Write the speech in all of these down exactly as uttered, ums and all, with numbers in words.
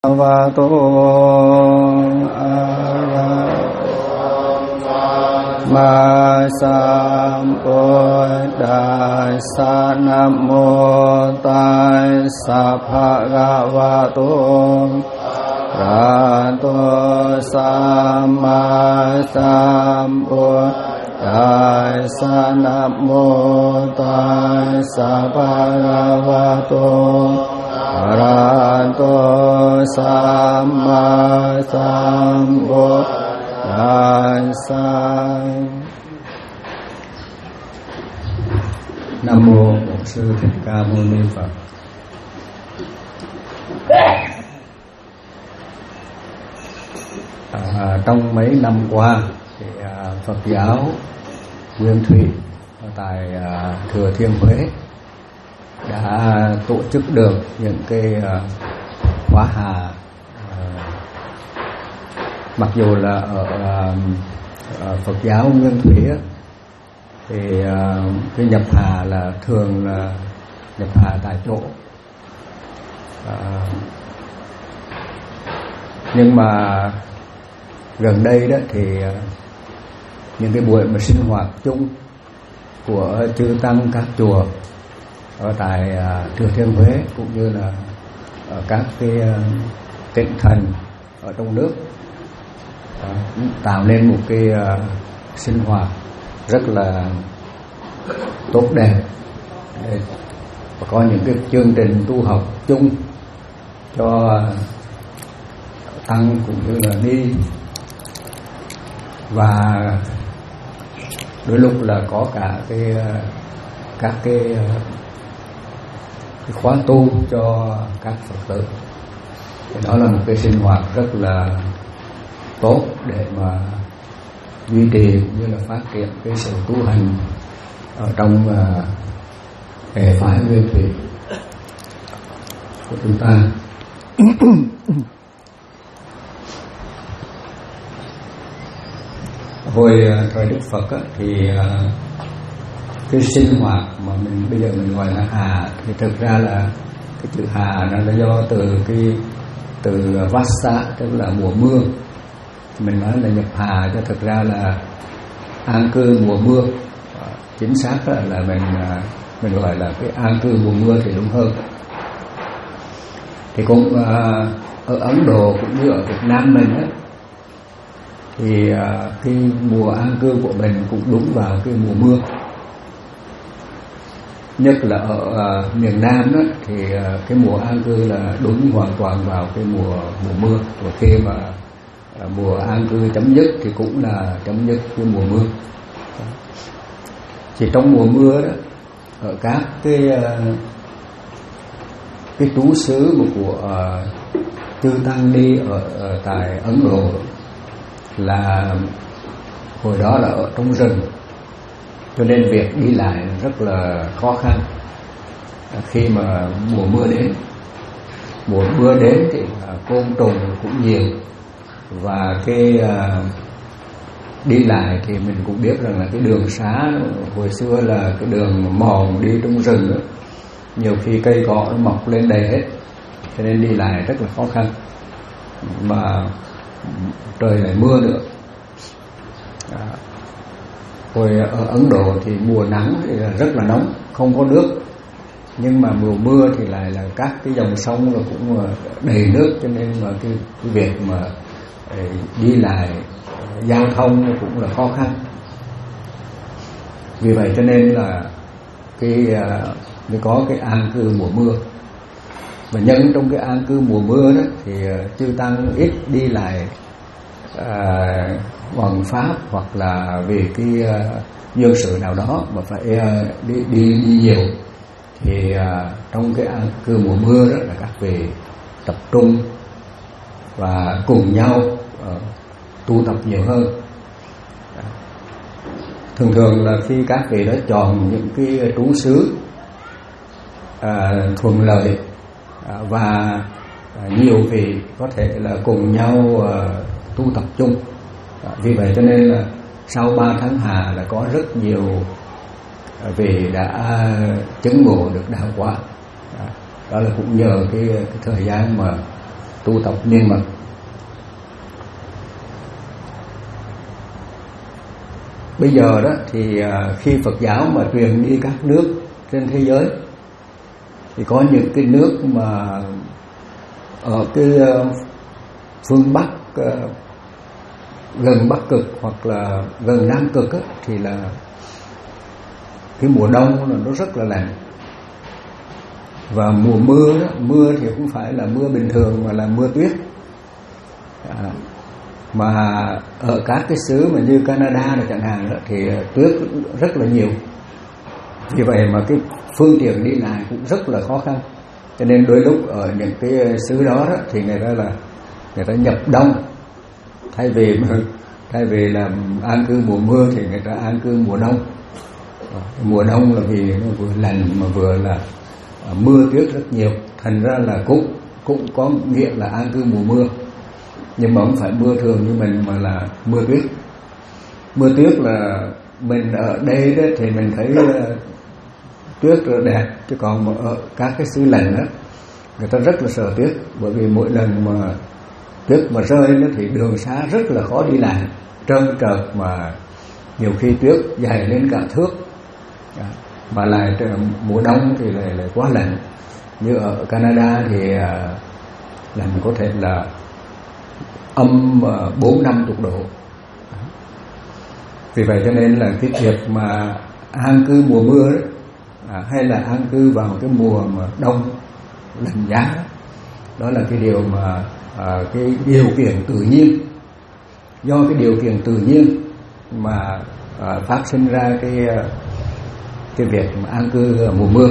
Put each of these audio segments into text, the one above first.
và tô a ma sam bồ đà sa nam mô tai sa pha ga va tô ra tô sa ma sam bồ đà sa nam mô tai sa pha ga va tô Arahato Samma Sambuddhassa. Nam mô Bổn Sư Thích Ca Mâu Ni Phật. À, trong mấy năm qua thì à, Phật giáo Nguyên Thủy tại à, Thừa Thiên Huế đã tổ chức được những cái uh, khóa hà, uh, mặc dù là ở uh, uh, Phật giáo Nguyên Thủy á, thì uh, cái nhập hà là thường là nhập hà tại chỗ, uh, nhưng mà gần đây đó thì uh, những cái buổi mà sinh hoạt chung của chư tăng các chùa ở tại uh, Thừa Thiên Huế cũng như là ở các cái uh, tỉnh thành ở trong nước uh, tạo nên một cái uh, sinh hoạt rất là tốt đẹp để có những cái chương trình tu học chung cho tăng cũng như là ni, và đôi lúc là có cả cái uh, các cái uh, cái khóa tu cho các Phật tử. Thì đó là một cái sinh hoạt rất là tốt để mà duy trì như là phát triển cái sự tu hành ở trong uh, hệ phái Nguyên Thủy của chúng ta. Hồi uh, thời Đức Phật á, thì uh, cái sinh hoạt mà mình bây giờ mình gọi là hà thì thực ra là cái chữ hà nó là do từ cái từ Vassa, tức là mùa mưa. Mình nói là nhập hà cho thực ra là an cư mùa mưa. Chính xác là mình mình gọi là cái an cư mùa mưa thì đúng hơn. Thì cũng ở Ấn Độ cũng như ở Việt Nam mình á, thì cái mùa an cư của mình cũng đúng vào cái mùa mưa. Nhất là ở uh, miền Nam đó, thì uh, cái mùa an cư là đúng hoàn toàn vào cái mùa mùa mưa. Và khi mà uh, mùa an cư chấm dứt thì cũng là chấm dứt cái mùa mưa. Chỉ trong mùa mưa đó, ở các cái uh, cái trú xứ mà của uh, chư tăng ni ở, ở tại Ấn Độ là hồi đó là ở trong rừng, cho nên việc đi lại rất là khó khăn khi mà mùa mưa đến. Mùa mưa đến thì côn trùng cũng nhiều, và cái uh, đi lại thì mình cũng biết rằng là cái đường xá hồi xưa là cái đường mòn đi trong rừng đó, nhiều khi cây cỏ nó mọc lên đầy hết, cho nên đi lại rất là khó khăn, mà trời lại mưa nữa. À, hồi ở Ấn Độ thì mùa nắng thì là rất là nóng, không có nước, nhưng mà mùa mưa thì lại là các cái dòng sông là cũng đầy nước, cho nên mà cái, cái việc mà đi lại giao thông cũng là khó khăn. Vì vậy cho nên là cái mới có cái an cư mùa mưa. Và nhân trong cái an cư mùa mưa đó thì chư tăng ít đi lại à, bằng pháp, hoặc là vì cái uh, duyên sự nào đó mà phải uh, đi, đi đi nhiều, thì uh, trong cái an cư mùa mưa đó là các vị tập trung và cùng nhau uh, tu tập nhiều hơn. Thường thường là khi các vị đó chọn những cái trú xứ uh, thuận lợi uh, và uh, nhiều vị có thể là cùng nhau uh, tu tập chung. Vì vậy cho nên là sau ba tháng hà là có rất nhiều vị đã chứng ngộ được đạo quả. Đó là cũng nhờ cái, cái thời gian mà tu tập niên mật. Bây giờ đó thì khi Phật giáo mà truyền đi các nước trên thế giới thì có những cái nước mà ở cái phương Bắc, gần Bắc Cực hoặc là gần Nam Cực á, thì là cái mùa đông là nó rất là lạnh. Và mùa mưa đó, mưa thì không phải là mưa bình thường mà là mưa tuyết. À, mà ở các cái xứ mà như Canada này chẳng hạn đó, thì tuyết rất là nhiều. Vì vậy mà cái phương tiện đi lại cũng rất là khó khăn. Cho nên đôi lúc ở những cái xứ đó, đó thì người ta là người ta nhập đông, thay vì thay vì là an cư mùa mưa thì người ta an cư mùa đông. Mùa đông là vì nó vừa lạnh mà vừa là mưa tuyết rất nhiều, thành ra là cũng cũng có nghĩa là an cư mùa mưa, nhưng mà không phải mưa thường như mình mà là mưa tuyết. Mưa tuyết là mình ở đây đó thì mình thấy tuyết rất đẹp, chứ còn mà ở các cái xứ lạnh đó người ta rất là sợ tuyết, bởi vì mỗi lần mà tuyết mà rơi đó thì đường xá rất là khó đi lại, trơn trượt, mà nhiều khi tuyết dày lên cả thước. Mà lại mùa đông thì lại, lại quá lạnh. Như ở Canada thì lạnh có thể là âm bốn năm chục độ. Vì vậy cho nên là cái việc mà an cư mùa mưa đó, à, hay là an cư vào cái mùa mà đông lạnh giá đó, đó là cái điều mà à, cái điều kiện tự nhiên, do cái điều kiện tự nhiên mà à, phát sinh ra cái cái việc mà an cư mùa mưa.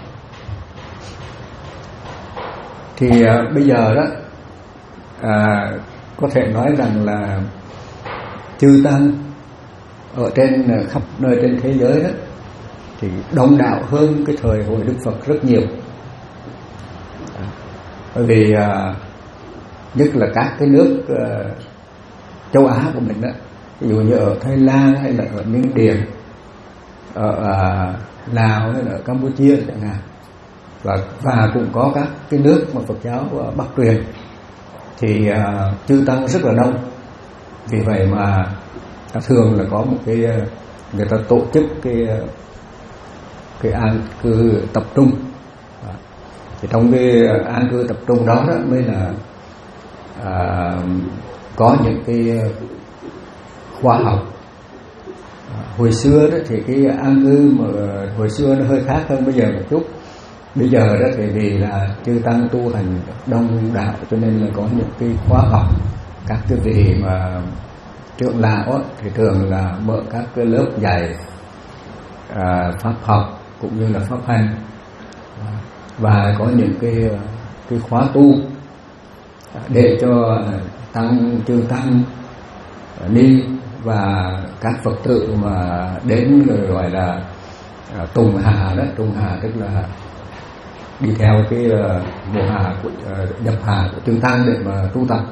Thì à, bây giờ đó à, có thể nói rằng là chư tăng ở trên khắp nơi trên thế giới đó thì đông đảo hơn cái thời hồi Đức Phật rất nhiều. À, bởi vì à, nhất là các cái nước à, châu Á của mình đó, ví dụ như ở Thái Lan hay là ở Miến Điện, ở à, Lào hay là ở Campuchia chẳng hạn, và và cũng có các cái nước mà Phật giáo Bắc truyền thì à, chư tăng rất là đông. Vì vậy mà thường là có một cái người ta tổ chức cái cái an cư tập trung. Thì trong cái an cư tập trung đó, đó mới là à, có những cái khoa học. À, hồi xưa đó thì cái an cư mà hồi xưa nó hơi khác hơn bây giờ một chút. Bây giờ đó thì vì là chư tăng tu hành đông đạo cho nên là có những cái khóa học. Các cái vị mà trưởng lão thì thường là mở các cái lớp dạy à, pháp học cũng như là pháp hành, và có những cái cái khóa tu để cho tăng chư tăng ni và các Phật tử mà đến rồi gọi là à, tùng hà đó. Tùng hà tức là đi theo cái uh, mùa hà của uh, nhập hà của chư tăng để mà tu tập.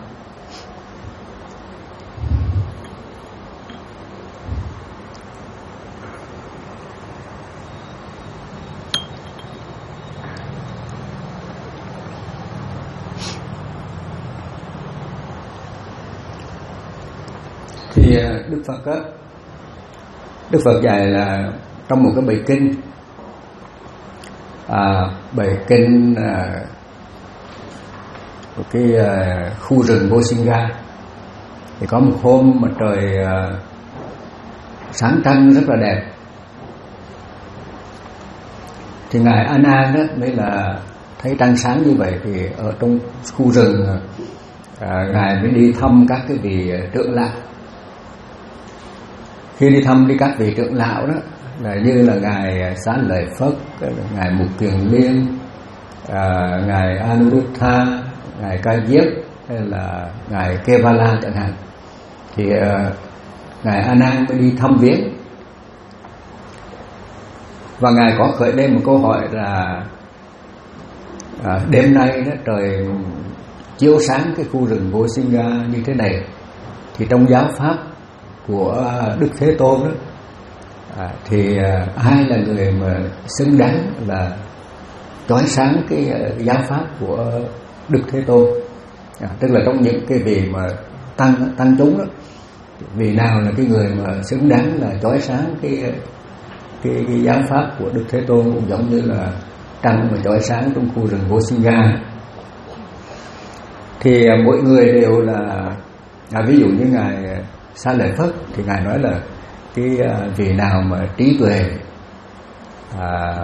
Thì Đức Phật á, Đức Phật dạy là trong một cái bài kinh, à, bài kinh à, một cái à, khu rừng Gosinga. Thì có một hôm mà trời à, sáng trăng rất là đẹp, thì ngài A Nan đó mới là thấy trăng sáng như vậy, thì ở trong khu rừng à, ngài mới đi thăm các cái vị trưởng lão. Khi đi thăm đi các vị trưởng lão đó là như là ngài Xá Lợi Phất, ngài Mục Kiền Liên, à, ngài Anuruddha, ngài Ca Diếp hay là ngài Kevala chẳng hạn, thì à, ngài A Nan mới đi thăm viếng. Và ngài có khởi lên một câu hỏi là à, đêm nay đó trời chiếu sáng cái khu rừng Gosinga như thế này, thì trong giáo pháp của Đức Thế Tôn đó, à, thì à, ai là người mà xứng đáng là chói sáng cái uh, giáo pháp của Đức Thế Tôn? à, tức là trong những cái vị mà tăng tăng chúng đó, vị nào là cái người mà xứng đáng là chói sáng cái cái, cái giáo pháp của Đức Thế Tôn, cũng giống như là trăng mà chói sáng trong khu rừng Gosinga. Thì à, mỗi người đều là à, ví dụ như ngài Xá Lợi Phất thì ngài nói là cái à, vị nào mà trí tuệ à,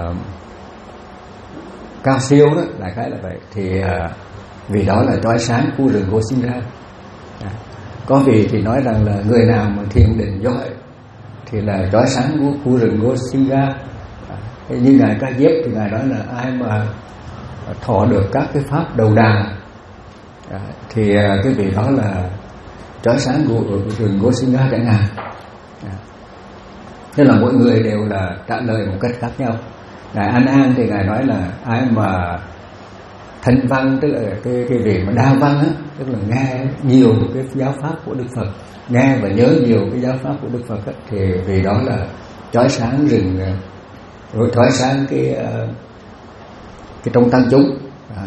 cao siêu đó, đại khái là vậy, thì à, vì đó là chói sáng khu rừng Gosinga. À, có vị thì nói rằng là người nào mà thiền định giỏi thì là chói sáng của khu rừng Gosinga. À, như ngài Ca Diếp thì ngài nói là ai mà thọ được các cái pháp đầu đà à, thì à, cái vị đó là chói sáng của rừng Gosinga chẳng hạn. À, thế là mỗi người đều là trả lời một cách khác nhau. Ngài An An thì ngài nói là ai mà thanh văn, tức là cái cái vị mà đa văn á, tức là nghe nhiều cái giáo pháp của Đức Phật, nghe và nhớ nhiều cái giáo pháp của Đức Phật á, thì vì đó là chói sáng rừng, rồi chói sáng cái cái trong tăng chúng. À.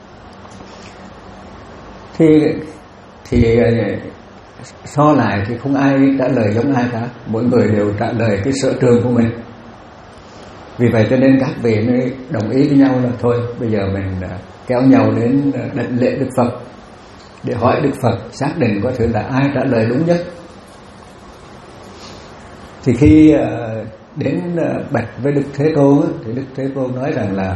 Thì thì so lại thì không ai trả lời giống ai cả, mỗi người đều trả lời cái sở trường của mình. Vì vậy cho nên các vị mới đồng ý với nhau là thôi bây giờ mình kéo nhau đến đảnh lễ Đức Phật để hỏi Đức Phật xác định có thể là ai trả lời đúng nhất. Thì khi đến bạch với Đức Thế Tôn thì Đức Thế Tôn nói rằng là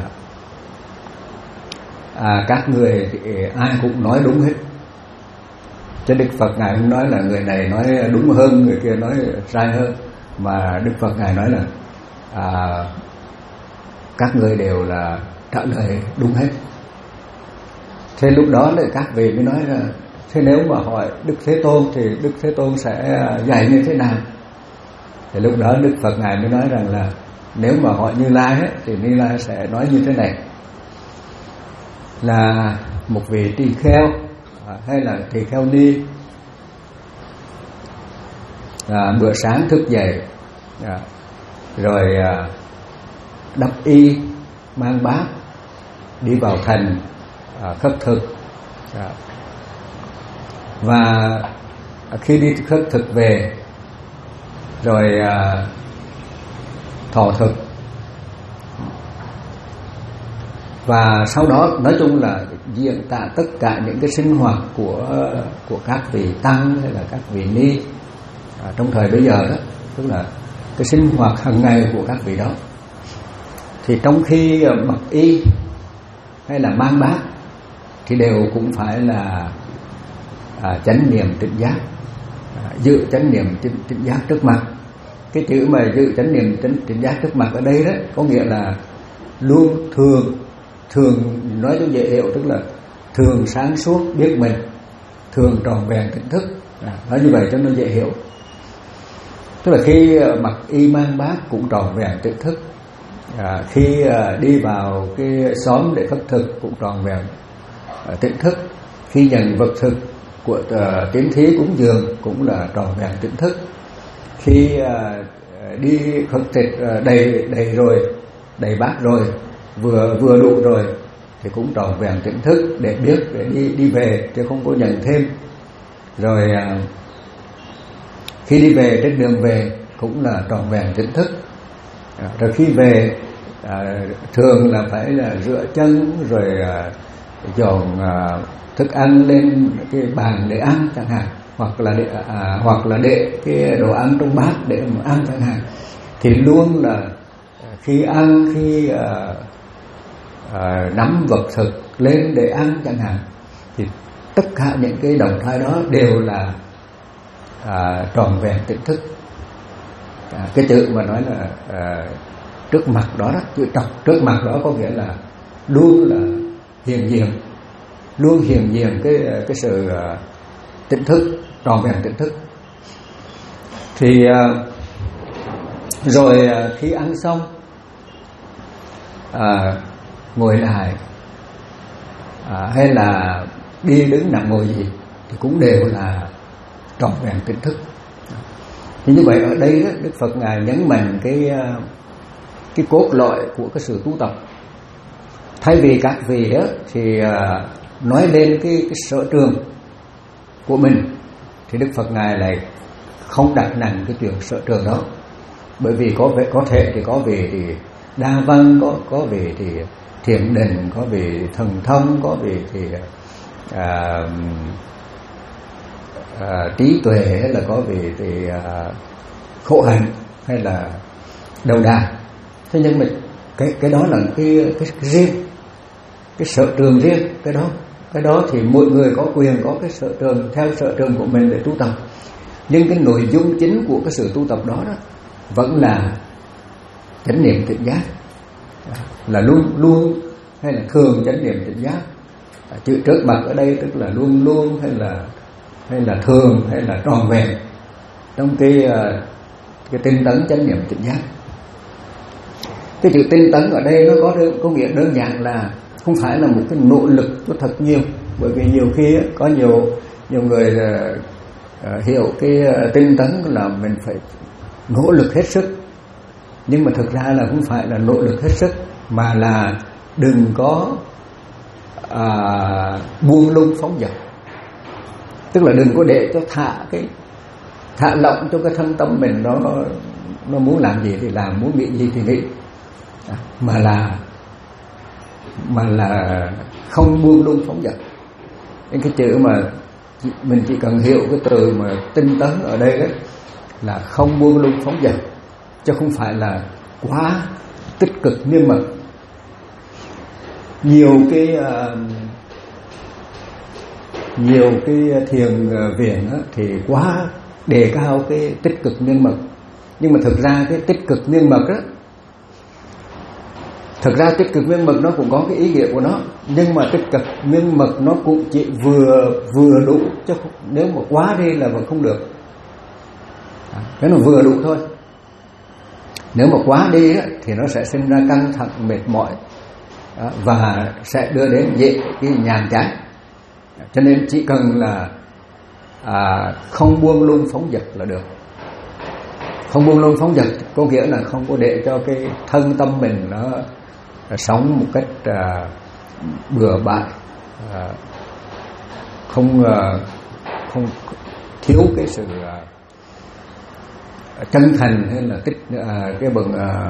à, các người thì ai cũng nói đúng hết. Cho Đức Phật ngài không nói là người này nói đúng hơn, người kia nói sai hơn, mà Đức Phật ngài nói là à, các người đều là trả lời đúng hết. Thế lúc đó thì các vị mới nói là thế nếu mà hỏi Đức Thế Tôn thì Đức Thế Tôn sẽ dạy như thế nào? Thì lúc đó Đức Phật ngài mới nói rằng là nếu mà hỏi Như Lai ấy, thì Như Lai sẽ nói như thế này, là một vị tỳ kheo hay là tỳ kheo ni à, bữa sáng thức dậy à, rồi à, đắp y, mang bát đi vào thành à, khất thực à, và khi đi khất thực về rồi à, thọ thực, và sau đó nói chung là diễn tả tất cả những cái sinh hoạt của của các vị tăng hay là các vị ni à, trong thời bây giờ đó, tức là cái sinh hoạt hàng ngày của các vị đó. Thì trong khi mặc y hay là mang bát thì đều cũng phải là à, chánh niệm tỉnh giác, à, giữ chánh niệm tỉnh, tỉnh giác trước mặt. Cái chữ mà giữ chánh niệm tỉnh, tỉnh giác trước mặt ở đây đó có nghĩa là luôn thường thường nói cho dễ hiểu, tức là thường sáng suốt biết mình, thường tròn vẹn tỉnh thức. À, nói như vậy cho nó dễ hiểu. Tức là khi mặc y mang bát cũng tròn vẹn tỉnh thức. À, khi à, đi vào cái xóm để khất thực cũng tròn vẹn à, tỉnh thức. Khi nhận vật thực của à, tín thí cúng dường cũng là tròn vẹn tỉnh thức. Khi à, đi khất thực à, đầy đầy rồi, đầy bát rồi, vừa vừa đủ rồi thì cũng tròn vẹn tỉnh thức để biết để đi đi về chứ không có nhận thêm. Rồi à, khi đi về trên đường về cũng là tròn vẹn tỉnh thức. À, rồi khi về à, thường là phải là rửa chân rồi à, dọn à, thức ăn lên cái bàn để ăn chẳng hạn, hoặc là để, à, hoặc là để cái đồ ăn trong bát để mà ăn chẳng hạn, thì luôn là khi ăn, khi à, à, nắm vật thực lên để ăn chẳng hạn, thì tất cả những cái động thái đó đều là à, tròn vẹn tỉnh thức. À, cái chữ mà nói là à, trước mặt đó, đó chữ trọc trước mặt đó có nghĩa là luôn là hiện diện, luôn hiện diện cái cái sự à, tỉnh thức, tròn vẹn tỉnh thức. Thì à, rồi à, khi ăn xong à, ngồi lại à, hay là đi đứng nằm ngồi gì thì cũng đều là tròn vẹn tỉnh thức. Thì như vậy ở đây đó, Đức Phật ngài nhấn mạnh cái cái cốt lõi của cái sự tu tập. Thay vì các vị đó thì nói lên cái, cái sở trường của mình thì Đức Phật ngài lại không đặt nặng cái chuyện sở trường đó, bởi vì có vẻ có thể thì có về thì đa văn, có có về thì thiền định, có về thần thông, có về thì à, à, trí tuệ, hay là có về thì à, khổ hạnh, hay là đầu đà. Thế nhưng mà cái cái đó là cái cái riêng, cái sở trường riêng, cái đó cái đó thì mỗi người có quyền có cái sở trường theo sở trường của mình để tu tập. Nhưng cái nội dung chính của cái sự tu tập đó đó vẫn là chánh niệm tỉnh giác, là luôn luôn hay là thường chánh niệm tỉnh giác. Chữ trước mặt ở đây tức là luôn luôn, hay là hay là thường, hay là tròn vẹn trong cái cái tinh tấn chánh niệm tỉnh giác. Cái chữ tinh tấn ở đây nó có đơn, có nghĩa đơn giản là không phải là một cái nỗ lực có thật nhiều, bởi vì nhiều khi có nhiều nhiều người uh, hiểu cái uh, tinh tấn là mình phải nỗ lực hết sức, nhưng mà thực ra là không phải là nỗ lực hết sức, mà là đừng có uh, buông lung phóng dật, tức là đừng có để cho thả cái thả lỏng cho cái thân tâm mình, nó nó muốn làm gì thì làm, muốn nghĩ gì thì nghĩ, mà là mà là không buông lung phóng dật. Nên cái chữ mà mình chỉ cần hiểu cái từ mà tinh tấn ở đây đó là không buông lung phóng dật, chứ không phải là quá tích cực nghiêm mật. Nhiều cái uh, nhiều cái thiền viện đó thì quá đề cao cái tích cực nghiêm mật, nhưng mà thực ra cái tích cực nghiêm mật đó, thực ra tích cực miên mật nó cũng có cái ý nghĩa của nó, nhưng mà tích cực miên mật nó cũng chỉ vừa vừa đủ, chứ nếu mà quá đi là vẫn không được. Cái nó vừa đủ thôi. Nếu mà quá đi á, thì nó sẽ sinh ra căng thẳng, mệt mỏi đó, và sẽ đưa đến dễ cái nhàm chán. Cho nên chỉ cần là à, không buông lung phóng dật là được. Không buông lung phóng dật có nghĩa là không có để cho cái thân tâm mình nó sống một cách à, bừa bãi, à, không à, không thiếu cái sự à, chân thành, hay là tích à, cái bậc à,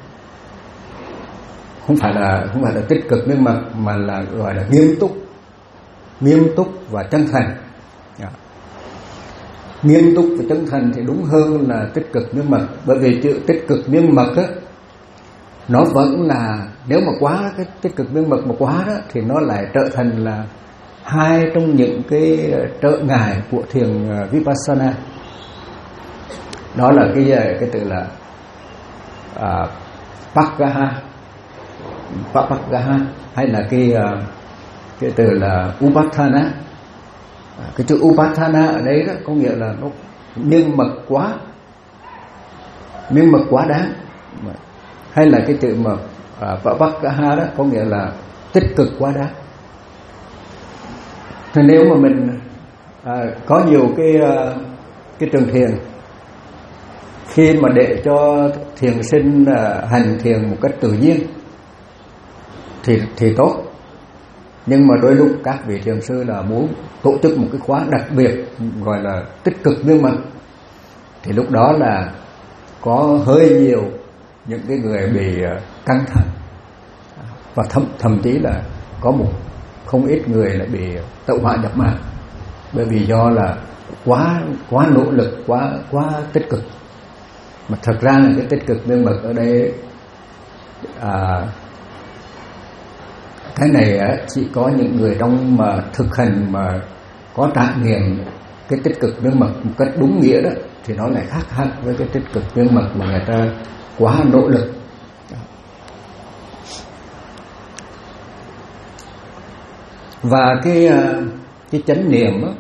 không phải là không phải là tích cực, nhưng mà mà là gọi là nghiêm túc, nghiêm túc và chân thành. Yeah. Nghiêm túc và chân thành thì đúng hơn là tích cực miên mật, bởi vì chữ tích cực miên mật á, nó vẫn là, nếu mà quá cái tích cực miên mật mà quá đó thì nó lại trở thành là hai trong những cái trở ngại của thiền Vipassana. Đó là cái cái từ là uh, Paggaha, Paggaha, hay là cái uh, cái từ là Upathana. Cái chữ Upathana ở đây đó có nghĩa là nó miên mật quá, miên mật quá đáng, hay là cái chữ mà uh, Paggaha đó có nghĩa là tích cực quá đáng. Thì nếu mà mình uh, có nhiều cái uh, cái trường thiền, khi mà để cho thiền sinh uh, hành thiền một cách tự nhiên thì thì tốt. Nhưng mà đôi lúc các vị thiền sư là muốn tổ chức một cái khóa đặc biệt gọi là tích cực miên mật, thì lúc đó là có hơi nhiều những cái người bị căng thẳng, và thậm thậm chí là có một không ít người lại bị tẩu hỏa nhập ma, bởi vì do là quá quá nỗ lực, quá quá tích cực. Mà thật ra là cái tích cực miên mật ở đây à, cái này á, chỉ có những người trong mà thực hành mà có trải nghiệm cái tích cực miên mật một cách đúng nghĩa đó thì nó lại khác hẳn với cái tích cực miên mật mà người ta quá nỗ lực. Và cái cái chánh niệm á,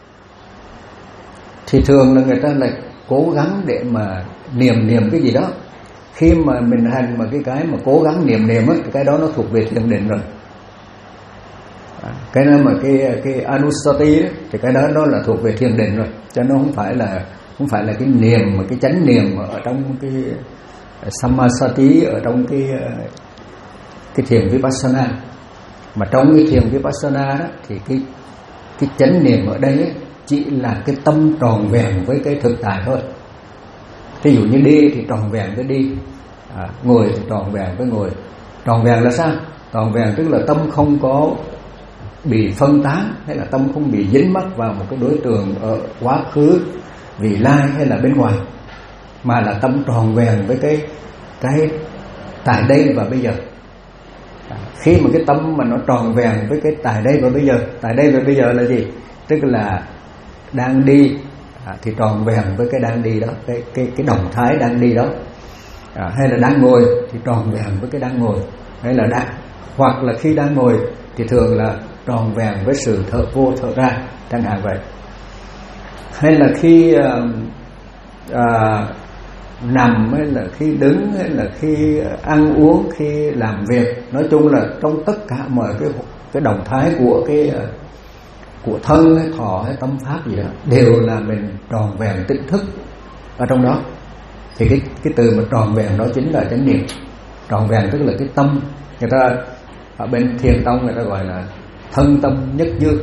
thì thường là người ta lại cố gắng để mà niệm niệm cái gì đó. Khi mà mình hành mà cái cái mà cố gắng niệm niệm á, cái đó nó thuộc về thiền định rồi. Cái đó mà cái cái anusati đó, thì cái đó nó là thuộc về thiền định rồi, cho nó không phải là không phải là cái niệm mà cái chánh niệm ở trong cái samasati, ở trong cái cái thiền vipassana. Mà trong cái thiền vipassana đó thì cái cái chánh niệm ở đây ấy, chỉ là cái tâm tròn vẹn với cái thực tại thôi. Ví dụ như đi thì tròn vẹn với đi, à, ngồi thì tròn vẹn với ngồi. Tròn vẹn là sao? Tròn vẹn tức là tâm không có bị phân tán, hay là tâm không bị dính mắc vào một cái đối tượng ở quá khứ, vị lai hay là bên ngoài, mà là tâm tròn vẹn với cái cái tại đây và bây giờ. À, khi mà cái tâm mà nó tròn vẹn với cái tại đây và bây giờ, tại đây và bây giờ là gì? Tức là đang đi, à, thì tròn vẹn với cái đang đi đó, cái cái cái động thái đang đi đó. À, hay là đang ngồi thì tròn vẹn với cái đang ngồi, hay là đang, hoặc là khi đang ngồi thì thường là tròn vẹn với sự thở vô thở ra, chẳng hạn vậy. Hay là khi à, à, nằm, hay là khi đứng, hay là khi ăn uống, khi làm việc, nói chung là trong tất cả mọi cái cái động thái của cái của thân hay thọ hay tâm pháp gì đó đều là mình tròn vẹn tỉnh thức ở trong đó. Thì cái cái từ mà tròn vẹn đó chính là chánh niệm. Tròn vẹn tức là cái tâm, người ta ở bên Thiền tông người ta gọi là thân tâm nhất như.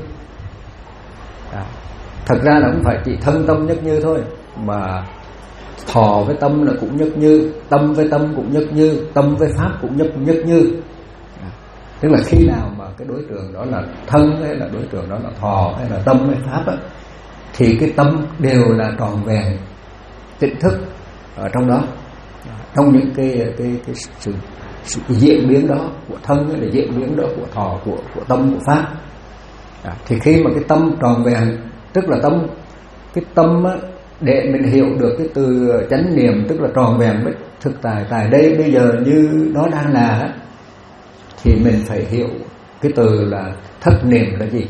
À, thật ra là không phải chỉ thân tâm nhất như thôi, mà thọ với tâm là cũng nhất như, tâm với tâm cũng nhất như, tâm với pháp cũng nhất nhất như. À, tức là khi nào mà cái đối tượng đó là thân, hay là đối tượng đó là thọ, hay là tâm hay pháp á, thì cái tâm đều là tròn vẹn tỉnh thức ở trong đó, trong những cái cái cái sự, sự diễn biến đó của thân, hay là diễn biến đó của thọ, của của tâm, của pháp. À, thì khi mà cái tâm tròn vẹn, tức là tâm cái tâm á, để mình hiểu được cái từ chánh niệm, tức là tròn vẹn với thực tại tại đây bây giờ như nó đang là, thì mình phải hiểu cái từ là thất niệm là gì.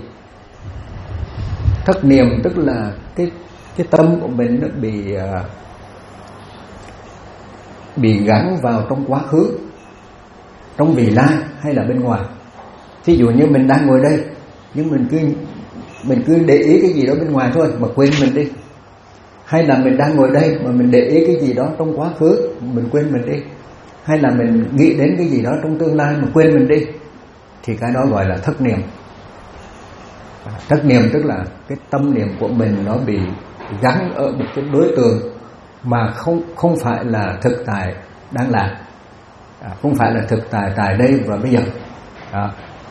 Thất niệm tức là cái cái tâm của mình nó bị bị gắn vào trong quá khứ, trong vị lai hay là bên ngoài. Ví dụ như mình đang ngồi đây, nhưng mình cứ mình cứ để ý cái gì đó bên ngoài thôi mà quên mình đi. Hay là mình đang ngồi đây mà mình để ý cái gì đó trong quá khứ, mình quên mình đi. Hay là mình nghĩ đến cái gì đó trong tương lai mà quên mình đi, thì cái đó gọi là thất niệm. À, thất niệm tức là cái tâm niệm của mình nó bị gắn ở một cái đối tượng mà không không phải là thực tại đang là, à, không phải là thực tại tại đây và bây giờ. À,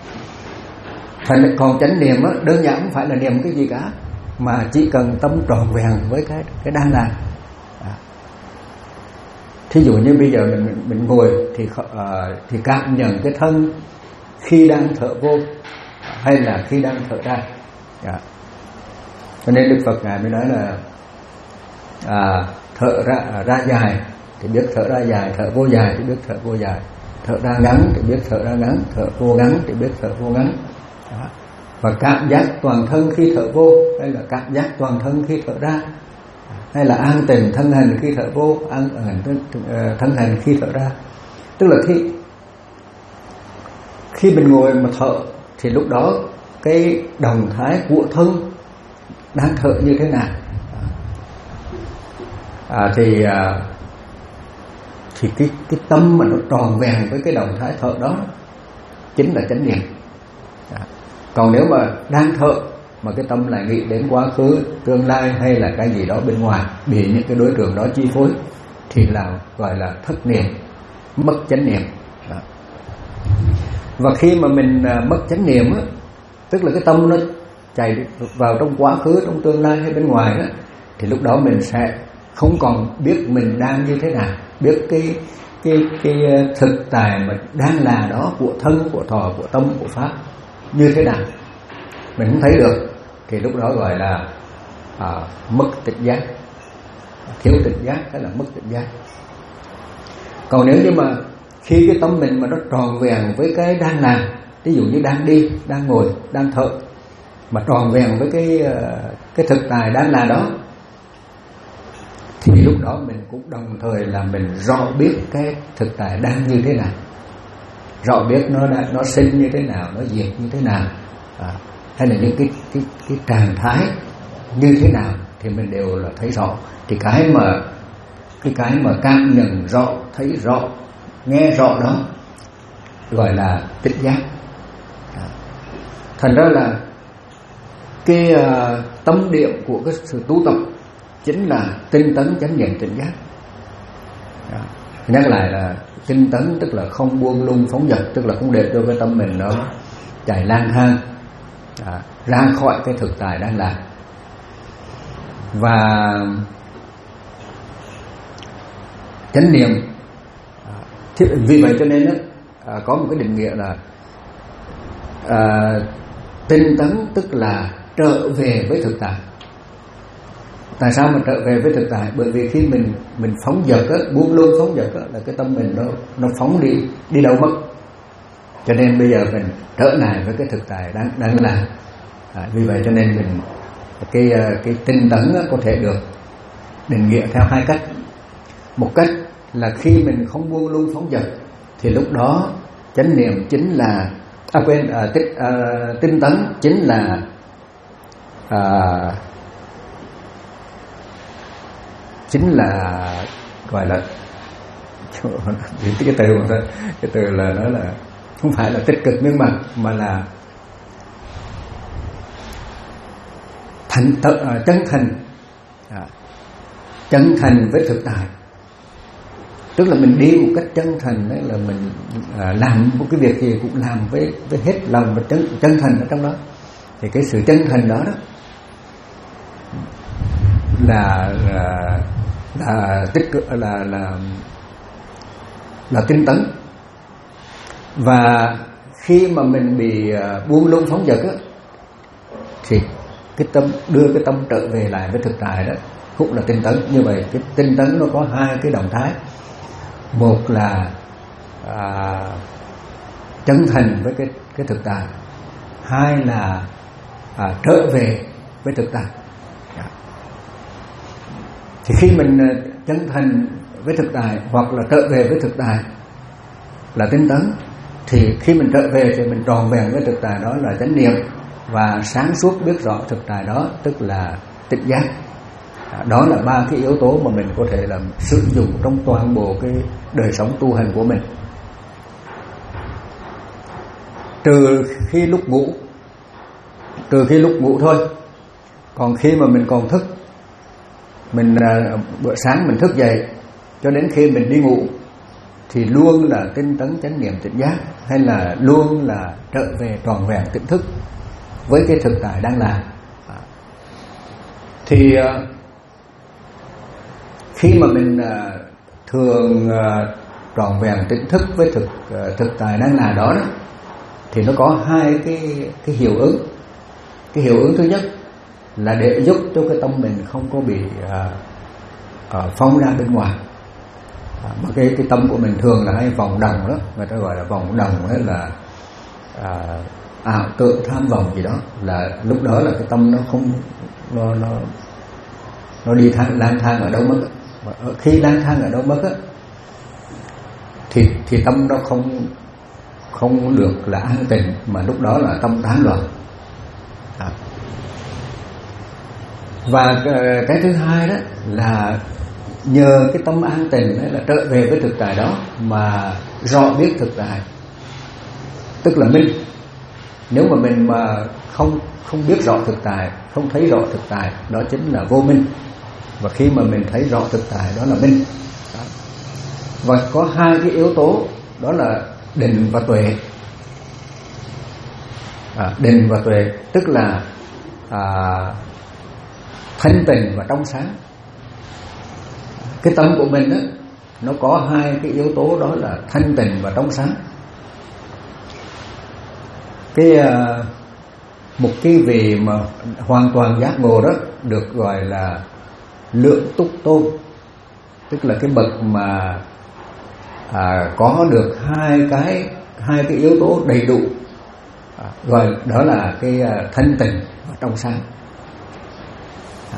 còn chánh niệm á, đơn giản không phải là niệm cái gì cả, mà chỉ cần tâm tròn vẹn với cái cái đang là. À, thí dụ như bây giờ mình mình, mình ngồi thì uh, thì cảm nhận cái thân khi đang thở vô hay là khi đang thở ra. À, cho nên Đức Phật ngài mới nói là à, thở ra ra dài thì biết thở ra dài, thở vô dài thì biết thở vô dài, thở ra ngắn thì biết thở ra ngắn, thở vô ngắn thì biết thở vô ngắn. Đó. Và cảm giác toàn thân khi thở vô, hay là cảm giác toàn thân khi thở ra, hay là an tịnh thân hành khi thở vô, an tịnh thân hành khi thở ra. Tức là khi khi mình ngồi mà thở thì lúc đó cái động thái của thân đang thở như thế nào. À, thì à, thì cái cái tâm mà nó tròn vẹn với cái động thái thở đó chính là chánh niệm. À, còn nếu mà đang thở mà cái tâm lại nghĩ đến quá khứ, tương lai hay là cái gì đó bên ngoài, bị những cái đối tượng đó chi phối, thì là gọi là thất niệm, mất chánh niệm. Đó. Và khi mà mình à, mất chánh niệm á, tức là cái tâm nó chạy vào trong quá khứ, trong tương lai hay bên ngoài á, thì lúc đó mình sẽ không còn biết mình đang như thế nào, biết cái cái cái thực tại mà đang là đó của thân, của thọ, của tâm, của pháp như thế nào, mình không thấy được, thì lúc đó gọi là à, mất tỉnh giác, thiếu tỉnh giác hay là mất tỉnh giác. Còn nếu như mà khi cái tâm mình mà nó tròn vẹn với cái đang làm, ví dụ như đang đi, đang ngồi, đang thở, mà tròn vẹn với cái cái thực tại đang là đó, thì lúc đó mình cũng đồng thời là mình rõ biết cái thực tại đang như thế nào, rõ biết nó nó sinh như thế nào, nó diệt như thế nào, à, hay là những cái cái cái trạng thái như thế nào, thì mình đều là thấy rõ. Thì cái mà cái cái mà cảm nhận rõ, thấy rõ, nghe rõ đó gọi là tỉnh giác. À, thành ra là cái uh, tâm điểm của cái sự tu tập chính là tinh tấn chánh niệm tỉnh giác. Đó. Nhắc lại là tinh tấn tức là không buông lung phóng dật, tức là không để cho cái tâm mình nó chạy lang thang à, ra khỏi cái thực tại đang làm. Và chánh niệm à, thì, vì vậy cho nên đó, à, có một cái định nghĩa là à, tinh tấn tức là trở về với thực tại. Tại sao mà trở về với thực tại? Bởi vì khi mình mình phóng dật á, buông lung phóng dật á, là cái tâm mình nó nó phóng đi đi đâu mất. Cho nên bây giờ mình trở lại với cái thực tại đang đang làm. À, vì vậy cho nên mình cái cái tinh tấn á, có thể được định nghĩa theo hai cách. Một cách là khi mình không buông lung phóng dật thì lúc đó chánh niệm chính là à quên à, tích, à, tinh tấn chính là à, chính là gọi là cái từ mà cái từ là nó là không phải là tích cực miên man mà là thành tự, uh, chân thành à, chân thành với thực tại. Tức là mình đi một cách chân thành, đấy là mình à, làm một cái việc gì cũng làm với với hết lòng và chân chân thành ở trong đó. Thì cái sự chân thành đó đó là là, là tích cực là là là tinh tấn. Và khi mà mình bị uh, buông lung phóng dật á, thì cái tâm đưa cái tâm trở về lại với thực tại đó cũng là tinh tấn. Như vậy cái tinh tấn nó có hai cái động thái. Một là à, chân thành với cái cái thực tại, hai là à, trở về với thực tại. Thì khi mình chân thành với thực tại hoặc là trở về với thực tại là tinh tấn, thì khi mình trở về thì mình tròn vẹn với thực tại đó là chánh niệm, và sáng suốt biết rõ thực tại đó tức là tỉnh giác. Đó là ba cái yếu tố mà mình có thể làm sử dụng trong toàn bộ cái đời sống tu hành của mình, trừ khi lúc ngủ trừ khi lúc ngủ thôi. Còn khi mà mình còn thức, mình bữa sáng mình thức dậy cho đến khi mình đi ngủ thì luôn là tinh tấn chánh niệm tỉnh giác, hay là luôn là trở về tròn vẹn tỉnh thức với cái thực tại đang làm. Thì khi mà mình thường tròn vẹn tỉnh thức với thực thực tại đang làm đó, đó thì nó có hai cái cái hiệu ứng. Cái hiệu ứng thứ nhất là để giúp cho cái tâm mình không có bị à, à, phóng ra bên ngoài. À, mà cái cái tâm của mình thường là hay vòng đồng đó, người ta gọi là vòng đồng, hay là à, ảo tượng tham vọng gì đó, là lúc đó là cái tâm nó không nó nó nó đi thang, lang thang ở đâu mất. Mà khi lang thang ở đâu mất á, thì thì tâm nó không không được là an tịnh, mà lúc đó là tâm tán loạn. À. Và cái thứ hai đó là nhờ cái tâm an tịnh đấy là trở về với thực tại đó mà rõ biết thực tại, tức là minh. Nếu mà mình mà không không biết rõ thực tại, không thấy rõ thực tại, đó chính là vô minh. Và khi mà mình thấy rõ thực tại, đó là minh. Đó. Và có hai cái yếu tố, đó là định và tuệ. À, định và tuệ tức là à, thanh tịnh và trong sáng. Cái tâm của mình đó, nó có hai cái yếu tố, đó là thanh tịnh và trong sáng. Cái à, một cái vị mà hoàn toàn giác ngộ đó được gọi là lượng túc tôn, tức là cái bậc mà à, có được hai cái hai cái yếu tố đầy đủ, à, gọi đó là cái à, thanh tịnh và trong sáng. À,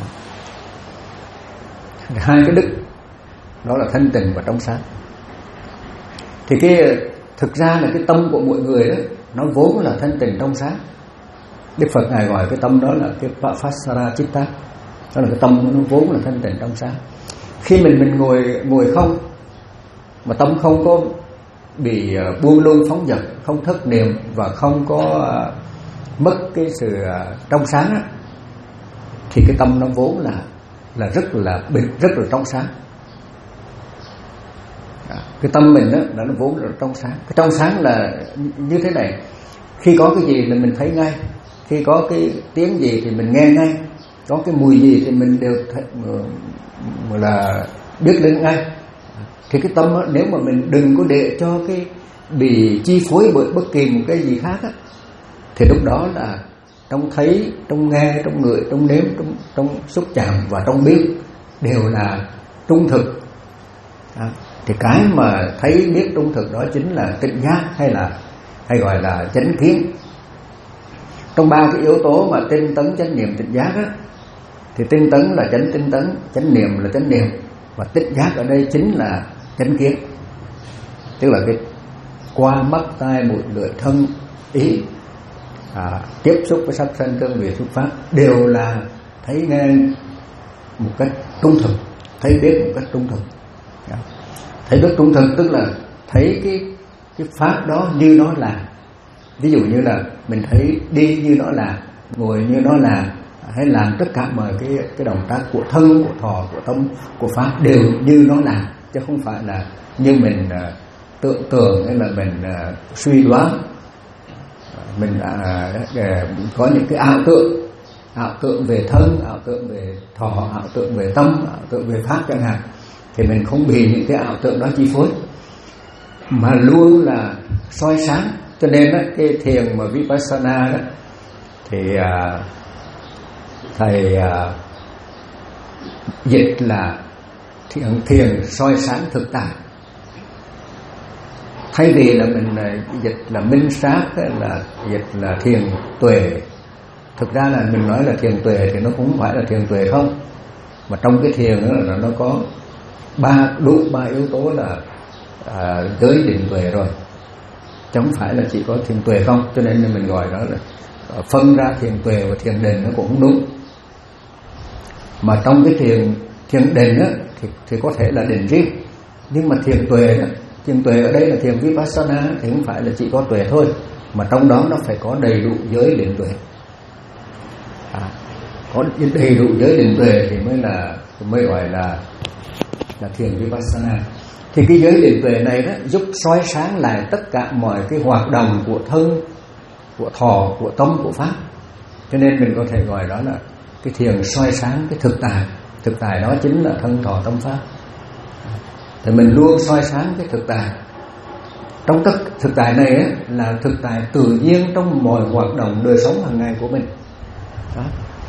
hai cái đức đó là thanh tịnh và trong sáng. Thì cái thực ra là cái tâm của mọi người đó, nó vốn là thanh tịnh trong sáng. Đức Phật ngài gọi cái tâm đó là cái Pasara Chitta, đó là cái tâm nó vốn là thanh tịnh trong sáng. Khi mình mình ngồi ngồi không mà tâm không có bị buông lung phóng dật, không thất niệm và không có mất cái sự trong sáng đó, thì cái tâm nó vốn là là rất là bình, rất là trong sáng. Cái tâm mình đó là nó vốn là trong sáng. Cái trong sáng là như thế này: khi có cái gì là mình thấy ngay, khi có cái tiếng gì thì mình nghe ngay, có cái mùi gì thì mình đều thấy, là biết lên ngay. Thì cái tâm đó, nếu mà mình đừng có để cho cái bị chi phối bởi bất kỳ một cái gì khác á, thì lúc đó là trong thấy, trong nghe, trong ngửi, trong nếm, trong, trong xúc chạm và trong biết đều là trung thực. Đó. Thì cái mà thấy biết trung thực đó chính là tỉnh giác, hay là hay gọi là chánh kiến. Trong ba cái yếu tố mà tinh tấn, chánh niệm, tỉnh giác á, thì tinh tấn là chánh tinh tấn, chánh niệm là chánh niệm, và tỉnh giác ở đây chính là chánh kiến. Tức là cái qua mắt, tai, mũi, lưỡi, thân, ý à, tiếp xúc với sắc thân cương vị xúc pháp đều là thấy nghe một cách trung thực, thấy biết một cách trung thực. Thấy biết trung thực tức là thấy cái cái pháp đó như nó là. Ví dụ như là mình thấy đi như nó là, ngồi như nó là, hay làm tất cả mọi cái cái động tác của thân, của thọ, của tâm, của pháp đều như nó là, chứ không phải là như mình uh, tưởng tượng hay là mình uh, suy đoán. Mình uh, có những cái ảo tượng, ảo tượng về thân, ảo tượng về thọ, ảo tượng về tâm, ảo tượng về pháp chẳng hạn, thì mình không bị những cái ảo tượng đó chi phối, mà luôn là soi sáng. Cho nên đó, cái thiền mà Vipassana đó thì uh, thầy uh, dịch là thiền, thiền soi sáng thực tại. Thay vì là mình uh, dịch là minh sát, là dịch là thiền tuệ. Thực ra là mình nói là thiền tuệ thì nó cũng không phải là thiền tuệ không, mà trong cái thiền đó là nó có ba đủ ba yếu tố là à, giới định tuệ rồi, chứ không phải là chỉ có thiền tuệ không. Cho nên mình gọi đó là phân ra thiền tuệ và thiền định nó cũng không đúng. Mà trong cái thiền thiền định á, thì, thì có thể là định riêng, nhưng mà thiền tuệ đó, thiền tuệ ở đây là thiền Vipassana thì không phải là chỉ có tuệ thôi, mà trong đó nó phải có đầy đủ giới định tuệ. À, có đầy đủ giới định tuệ thì mới là mới gọi là là thiền Vipassana. Thì cái giới định tuệ này đó giúp soi sáng lại tất cả mọi cái hoạt động của thân, của thọ, của tâm, của pháp. Cho nên mình có thể gọi đó là cái thiền soi sáng cái thực tại. Thực tại đó chính là thân, thọ, tâm, pháp. Thì mình luôn soi sáng cái thực tại. Trong tất thực tại này á, là thực tại tự nhiên trong mọi hoạt động đời sống hàng ngày của mình. Đó.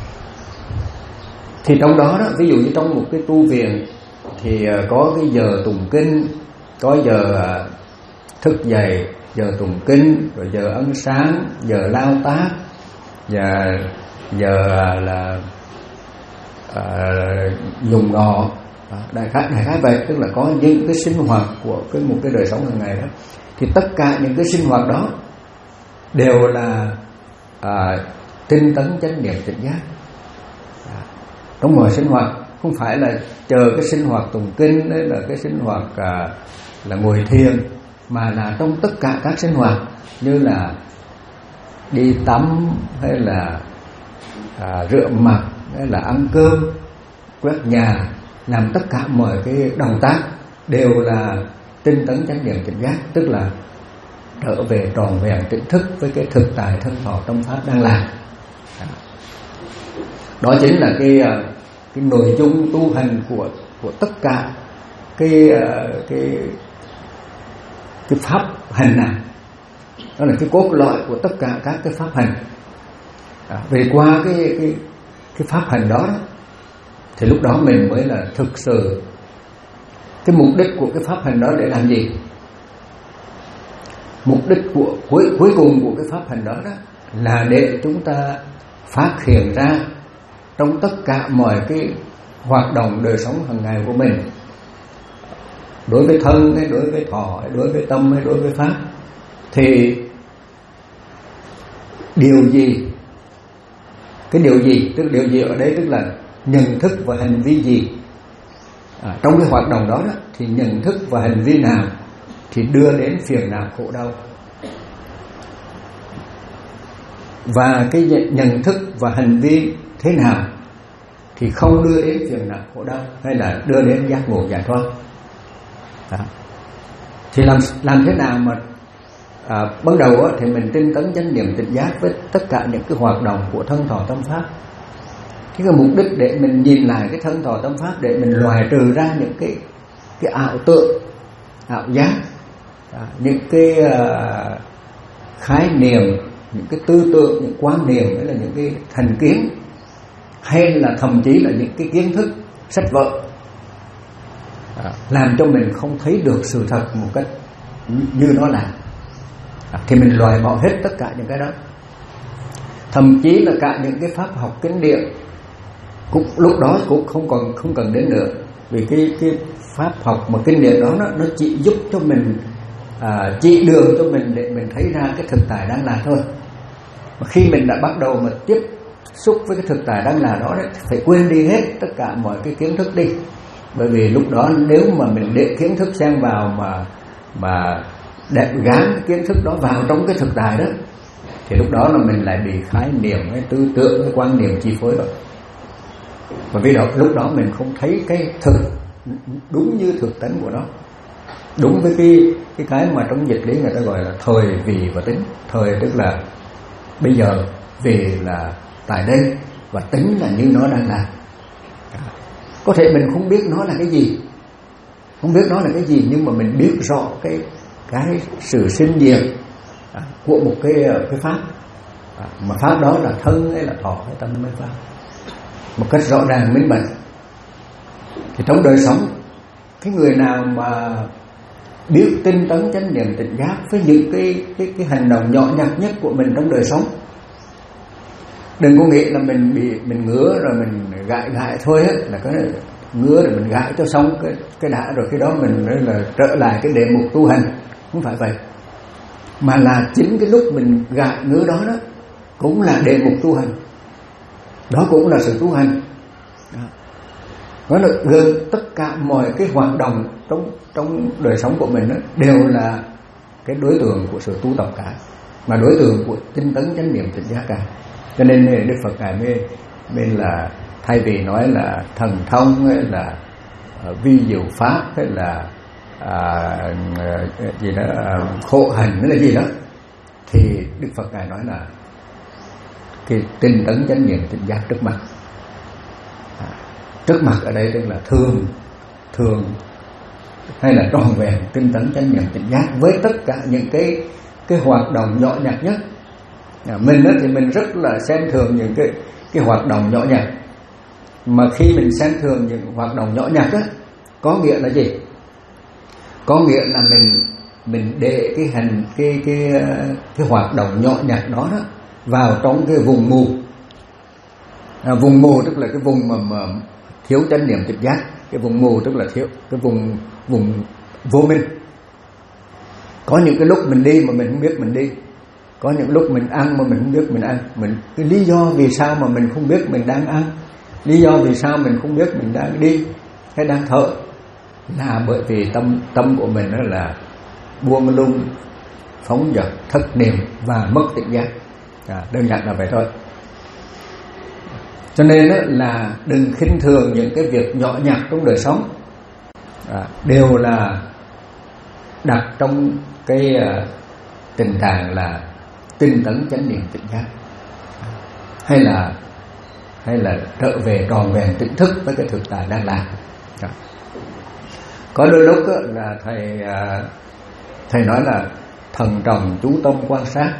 Thì trong đó đó, ví dụ như trong một cái tu viện thì có cái giờ tụng kinh, có giờ thức dậy, giờ tụng kinh, rồi giờ ân sáng, giờ lao tác, và giờ là à, dùng ngọ. Đại khái đại khái vậy, tức là có những cái sinh hoạt của cái một cái đời sống hàng ngày đó. Thì tất cả những cái sinh hoạt đó đều là à, tinh tấn chánh niệm tỉnh giác. À, trong mọi sinh hoạt, không phải là chờ cái sinh hoạt tụng kinh đấy là cái sinh hoạt à, là ngồi thiền, mà là trong tất cả các sinh hoạt, như là đi tắm, hay là à, rửa mặt, hay là ăn cơm, quét nhà, làm tất cả mọi cái động tác đều là tinh tấn chánh niệm tỉnh giác, tức là trở về tròn vẹn tỉnh thức với cái thực tại thân thọ tâm pháp đang làm. Đó chính là cái cái nội dung tu hành của của tất cả cái cái cái pháp hành này. Đó là cái cốt lõi của tất cả các cái pháp hành. À, về qua cái cái cái pháp hành đó, đó thì lúc đó mình mới là thực sự cái mục đích của cái pháp hành đó để làm gì. Mục đích của cuối cuối cùng của cái pháp hành đó đó là để chúng ta phát hiện ra trong tất cả mọi cái hoạt động đời sống hàng ngày của mình, đối với thân hay đối với thọ hay đối với tâm hay đối với pháp, thì điều gì, cái điều gì, tức điều gì ở đây tức là nhận thức và hành vi gì. À, trong cái hoạt động đó, đó thì nhận thức và hành vi nào thì đưa đến phiền não khổ đau. và cái nhận thức và hành vi thế nào thì không đưa đến phiền não khổ đau hay là đưa đến giác ngộ giải thoát. Đó. Thì làm làm thế nào mà à, ban đầu á, thì mình tinh tấn chánh niệm tỉnh giác với tất cả những cái hoạt động của thân thọ tâm pháp. Cái mục đích để mình nhìn lại cái thân thọ tâm pháp để mình loại trừ ra những cái cái ảo tượng, ảo giác, à, những cái uh, khái niệm, những cái tư tưởng, những quan niệm, hay là những cái thành kiến, hay là thậm chí là những cái kiến thức sách vở, à, làm cho mình không thấy được sự thật một cách như nó là, à, thì mình loại bỏ hết tất cả những cái đó. Thậm chí là cả những cái pháp học kinh điển cũng lúc đó cũng không còn không cần đến nữa, vì cái cái pháp học mà kinh điển đó nó, nó chỉ giúp cho mình à, chỉ đường cho mình để mình thấy ra cái thực tại đang là thôi. Mà khi mình đã bắt đầu mà tiếp xúc với cái thực tại đang là đó đấy, phải quên đi hết tất cả mọi cái kiến thức đi, bởi vì lúc đó nếu mà mình để kiến thức xen vào mà mà đẹp gán cái kiến thức đó vào trong cái thực tại đó, thì lúc đó là mình lại bị khái niệm, cái tư tưởng, cái quan niệm chi phối rồi. Và vì đó lúc đó mình không thấy cái thực đúng như thực tánh của nó, đúng với cái cái cái mà trong dịch lý người ta gọi là thời, vì và tính. Thời tức là bây giờ, vì là tại đây, và tính là như nó đang là. Có thể mình không biết nó là cái gì, không biết nó là cái gì, nhưng mà mình biết rõ cái cái sự sinh diệt của một cái cái pháp, mà pháp đó là thân hay là thọ hay tâm hay pháp, một cách rõ ràng minh bạch. Thì trong đời sống, cái người nào mà biết tinh tấn chánh niệm tỉnh giác với những cái cái cái hành động nhỏ nhặt nhất của mình trong đời sống, đừng có nghĩ là mình bị mình ngứa rồi mình gãi gãi thôi á, là cái ngứa rồi mình gãi cho xong cái cái đã rồi cái đó mình mới là trở lại cái đề mục tu hành. Không phải vậy, mà là chính cái lúc mình gãi ngứa đó đó cũng là đề mục tu hành, đó cũng là sự tu hành. Đó là gần tất cả mọi cái hoạt động trong trong đời sống của mình đó, đều là cái đối tượng của sự tu tập cả, mà đối tượng của tinh tấn chánh niệm tỉnh giác cả. Cho nên Đức Phật ngài mới mới là thay vì nói là thần thông hay là uh, vi diệu pháp hay là uh, gì đó uh, khổ hành hay là gì đó, thì Đức Phật ngài nói là cái tinh tấn chánh niệm tỉnh giác trước mặt. À, trước mặt ở đây tức là thường thường hay là tròn vẹn tinh tấn chánh niệm tỉnh giác với tất cả những cái cái hoạt động nhỏ nhặt nhất. À, mình đó thì mình rất là xem thường những cái cái hoạt động nhỏ nhặt, mà khi mình xem thường những hoạt động nhỏ nhặt á, có nghĩa là gì? Có nghĩa là mình mình để cái hành cái cái cái hoạt động nhỏ nhặt đó, đó vào trong cái vùng mù. À, vùng mù tức là cái vùng mà, mà thiếu chánh niệm tỉnh giác. Cái vùng mù tức là thiếu cái vùng vùng vô minh. Có những cái lúc mình đi mà mình không biết mình đi, có những lúc mình ăn mà mình không biết mình ăn. Mình cái lý do vì sao mà mình không biết mình đang ăn, lý do vì sao mình không biết mình đang đi hay đang thở, là bởi vì tâm tâm của mình đó là buông lung, phóng dật, thất niệm và mất tỉnh giác. À, đơn giản là vậy thôi. Cho nên đó là đừng khinh thường những cái việc nhỏ nhặt trong đời sống, à, đều là đặt trong cái uh, tình trạng là tinh tấn chánh niệm tỉnh giác, hay là hay là trở về tròn vẹn tỉnh thức với cái thực tại đang làm. À. Có đôi lúc đó, là thầy uh, thầy nói là thần trọng chú tâm quan sát.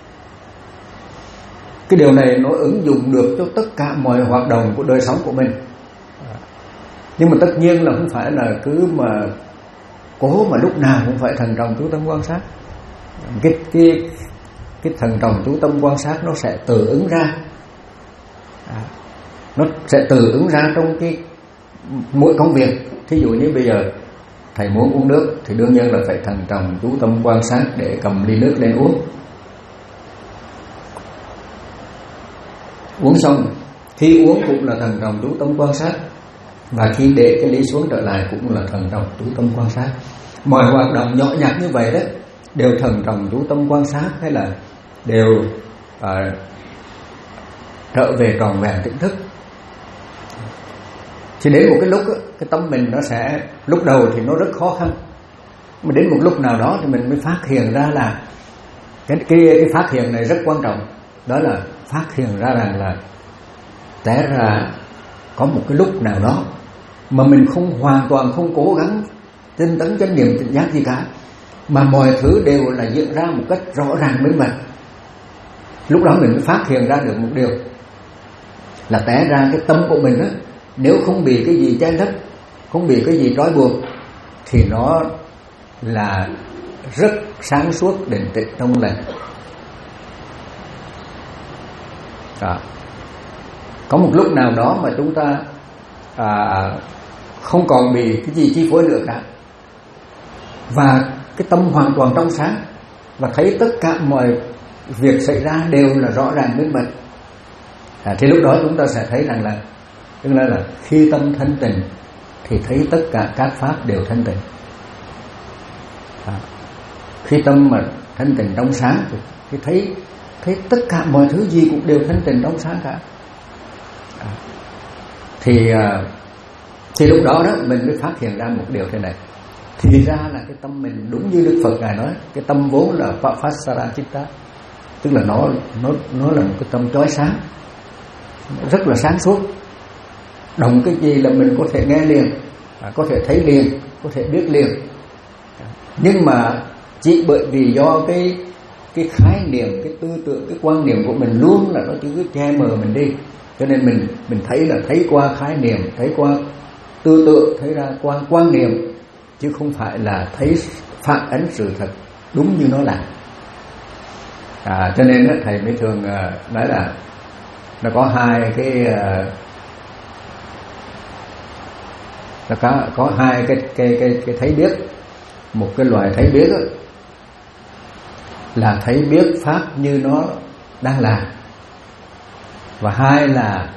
Cái điều này nó ứng dụng được cho tất cả mọi hoạt động của đời sống của mình. Nhưng mà tất nhiên là không phải là cứ mà cố mà lúc nào cũng phải thần trọng chú tâm quan sát. Cái cái cái thần trọng chú tâm quan sát nó sẽ tự ứng ra, à, nó sẽ tự ứng ra trong cái mỗi công việc. Thí dụ như bây giờ thầy muốn uống nước thì đương nhiên là phải thần trọng chú tâm quan sát để cầm ly nước lên uống. Uống xong, khi uống cũng là thần trọng chú tâm quan sát, và khi để cái ly xuống trở lại cũng là thần trọng chú tâm quan sát. Mọi hoạt động nhỏ nhặt như vậy đó đều thần trọng chú tâm quan sát, hay là đều à, trở về tròn vẹn tỉnh thức. Thì đến một cái lúc cái tâm mình nó sẽ, lúc đầu thì nó rất khó khăn, mà đến một lúc nào đó thì mình mới phát hiện ra là cái cái, cái phát hiện này rất quan trọng. Đó là phát hiện ra rằng là té ra có một cái lúc nào đó mà mình không hoàn toàn không cố gắng tinh tấn chánh niệm tỉnh giác gì cả, mà mọi thứ đều là diễn ra một cách rõ ràng minh bạch. Lúc đó mình mới phát hiện ra được một điều là té ra cái tâm của mình á, nếu không bị cái gì che lấp, không bị cái gì trói buộc, thì nó là rất sáng suốt, định tĩnh, trong lành. Đó. Có một lúc nào đó mà chúng ta à, không còn bị cái gì chi phối nữa cả, và cái tâm hoàn toàn trong sáng, và thấy tất cả mọi việc xảy ra đều là rõ ràng minh bạch. À, thì lúc đó chúng ta sẽ thấy rằng là, tức là, là khi tâm thanh tịnh thì thấy tất cả các pháp đều thanh tịnh. À, khi tâm mà thanh tịnh trong sáng thì, thì thấy thấy tất cả mọi thứ gì cũng đều thanh tịnh trong sáng cả. À, thì à, thì lúc đó đó mình mới phát hiện ra một điều thế này. Thì ra là cái tâm mình, đúng như Đức Phật Ngài nói, cái tâm vốn là Papasara Chitta, tức là nó nó nó là một cái tâm chói sáng, rất là sáng suốt. Động cái gì là mình có thể nghe liền, có thể thấy liền, có thể biết liền. Nhưng mà chỉ bởi vì do cái cái khái niệm, cái tư tưởng, cái quan niệm của mình luôn là nó chỉ cứ che mờ mình đi, cho nên mình mình thấy là thấy qua khái niệm, thấy qua tư tưởng, thấy ra qua quan niệm, chứ không phải là thấy phản ánh sự thật đúng như nó là. À, cho nên đó, thầy mới thường uh, nói là nó có hai cái uh, nó có có hai cái cái cái cái thấy biết. Một cái loại thấy biết đó, là thấy biết pháp như nó đang làm, và hai là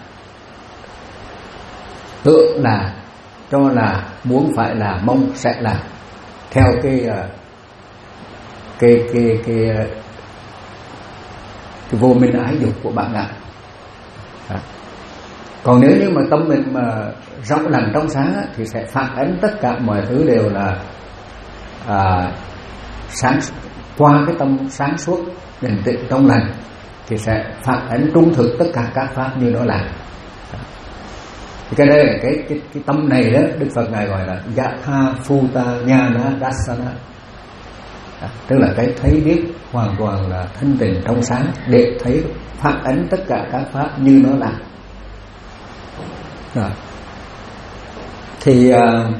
tưởng là, cho là, muốn phải là, mong sẽ làm, theo cái cái cái cái cái vô minh ái dục của bạn ngạ. Còn nếu như mà tâm mình mà rộng lành trong sáng á, thì sẽ phản ánh tất cả mọi thứ đều là à, sáng, qua cái tâm sáng suốt định tĩnh trong lành, thì sẽ phản ánh trung thực tất cả các pháp như nó là. Thì cái đây là cái cái cái tâm này đó, Đức Phật Ngài gọi là Yatha Phuta Nhana Dassana, tức là cái thấy biết hoàn toàn là thanh tịnh trong sáng, để thấy phản ánh tất cả các pháp như nó là. Rồi. Thì uh,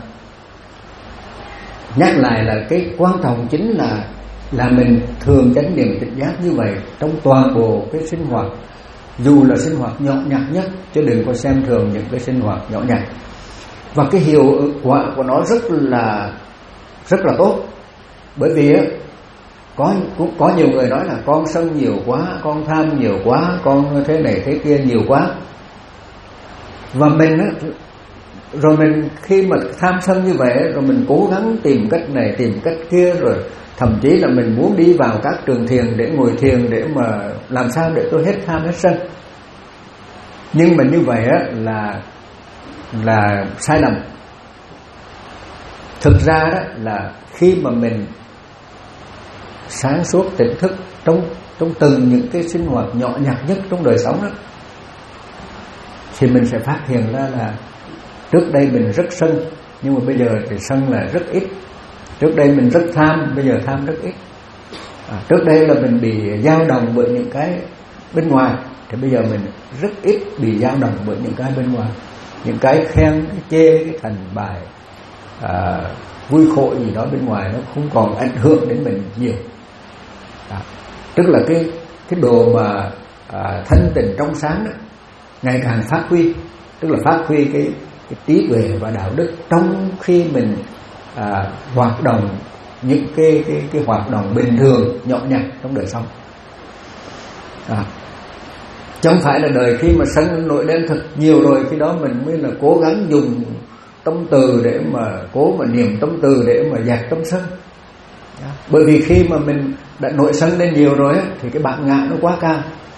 nhắc lại là cái quan trọng chính là là mình thường chánh niệm tỉnh giác như vậy trong toàn bộ cái sinh hoạt, dù là sinh hoạt nhỏ nhặt nhất, chứ đừng có xem thường những cái sinh hoạt nhỏ nhặt. Và cái hiệu quả của nó rất là rất là tốt, bởi vì á, có cũng có nhiều người nói là con sân nhiều quá, con tham nhiều quá, con thế này thế kia nhiều quá. Và mình á, rồi mình khi mà tham sân như vậy, rồi mình cố gắng tìm cách này tìm cách kia, rồi thậm chí là mình muốn đi vào các trường thiền để ngồi thiền, để mà làm sao để tôi hết tham hết sân. Nhưng mà như vậy á, là là sai lầm. Thực ra đó là khi mà mình sáng suốt tỉnh thức trong trong từng những cái sinh hoạt nhỏ nhặt nhất trong đời sống đó, thì mình sẽ phát hiện ra là trước đây mình rất sân, nhưng mà bây giờ thì sân là rất ít. Trước đây mình rất tham, bây giờ tham rất ít. À, trước đây là mình bị dao động bởi những cái bên ngoài, thì bây giờ mình rất ít bị dao động bởi những cái bên ngoài. Những cái khen, cái chê, cái thành bài, à, vui khổ gì đó bên ngoài nó không còn ảnh hưởng đến mình nhiều. À, tức là cái cái đồ mà à, thanh tịnh trong sáng đó, ngày càng phát huy, tức là phát huy cái, cái trí tuệ và đạo đức trong khi mình à, hoạt động những cái, cái, cái hoạt động bình thường nhỏ nhặt trong đời sống. À, chứ không phải là đời khi mà sân nổi lên thật nhiều rồi, khi đó mình mới là cố gắng dùng tâm từ để mà cố mà niệm tâm từ để mà dạt tâm sân. Bởi vì khi mà mình đã nổi sân lên nhiều rồi á, thì cái bản ngã nó quá cao,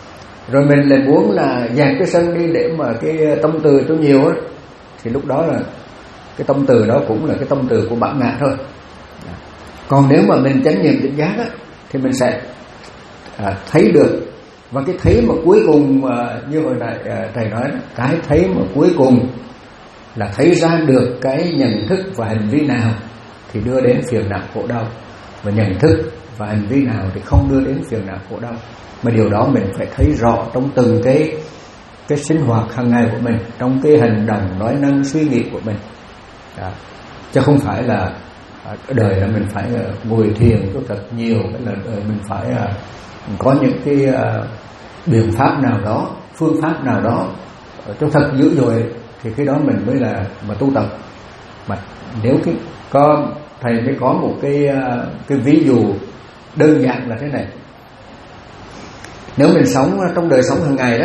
rồi mình lại muốn là dẹp cái sân đi để mà cái tâm từ cho nhiều á, thì lúc đó là cái tâm từ đó cũng là cái tâm từ của bản ngã thôi. Còn nếu mà mình chánh niệm tỉnh giác á, thì mình sẽ à, thấy được. Và cái thấy mà cuối cùng à, như hồi nãy à, thầy nói, cái thấy mà cuối cùng là thấy ra được cái nhận thức và hành vi nào thì đưa đến phiền não khổ đau, và nhận thức và hành vi nào thì không đưa đến phiền não khổ đau. Mà điều đó mình phải thấy rõ trong từng cái cái sinh hoạt hàng ngày của mình, trong cái hành động, nói năng, suy nghĩ của mình. Đó. Chứ không phải là đời là mình phải ngồi thiền cho thật nhiều, hay là đời mình phải có những cái biện pháp nào đó, phương pháp nào đó cho thật dữ dội, thì cái đó mình mới là mà tu tập. Mà nếu cái có thầy mới có một cái cái ví dụ đơn giản là thế này. Nếu mình sống trong đời sống hàng ngày đó,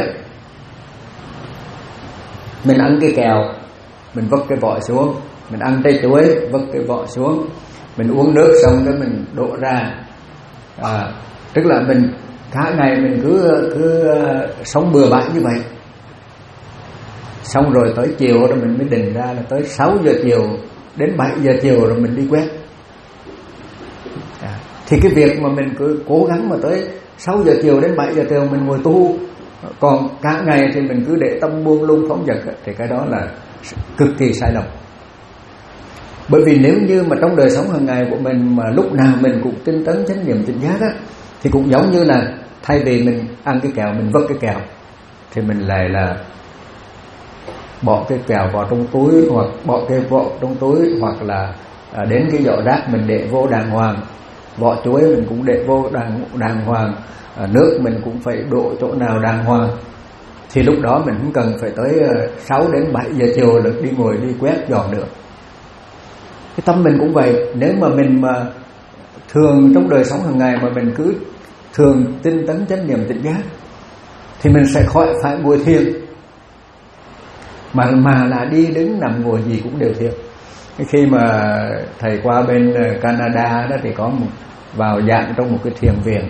mình ăn cái kẹo, mình vứt cái vỏ xuống, mình ăn trái chuối, vứt cái vỏ xuống, mình uống nước xong cái mình đổ ra, à, tức là mình cả ngày mình cứ cứ sống bừa bãi như vậy. Xong rồi tới chiều rồi mình mới định ra là tới sáu giờ chiều đến bảy giờ chiều rồi mình đi quét. À, thì cái việc mà mình cứ cố gắng mà tới sáu giờ chiều đến bảy giờ chiều mình ngồi tu, còn cả ngày thì mình cứ để tâm buông lung phóng dật, thì cái đó là cực kỳ sai lầm. Bởi vì nếu như mà trong đời sống hàng ngày của mình mà lúc nào mình cũng tinh tấn chánh niệm tỉnh giác á, thì cũng giống như là thay vì mình ăn cái kẹo mình vứt cái kẹo, thì mình lại là bỏ cái kẹo vào trong túi, hoặc bỏ cái vỏ trong túi, hoặc là à, đến cái giỏ rác mình để vô đàng hoàng, vỏ chuối mình cũng để vô đàng đàng hoàng, à, nước mình cũng phải đổ chỗ nào đàng hoàng. Thì lúc đó mình không cần phải tới sáu đến bảy giờ chiều là đi ngồi đi quét dọn được. Cái tâm mình cũng vậy. Nếu mà mình mà thường trong đời sống hàng ngày mà mình cứ thường tinh tấn chánh niệm tỉnh giác, thì mình sẽ khỏi phải ngồi thiền, mà mà là đi đứng nằm ngồi gì cũng đều thiền. Khi mà thầy qua bên Canada đó thì có một vào dạng trong một cái thiền viện,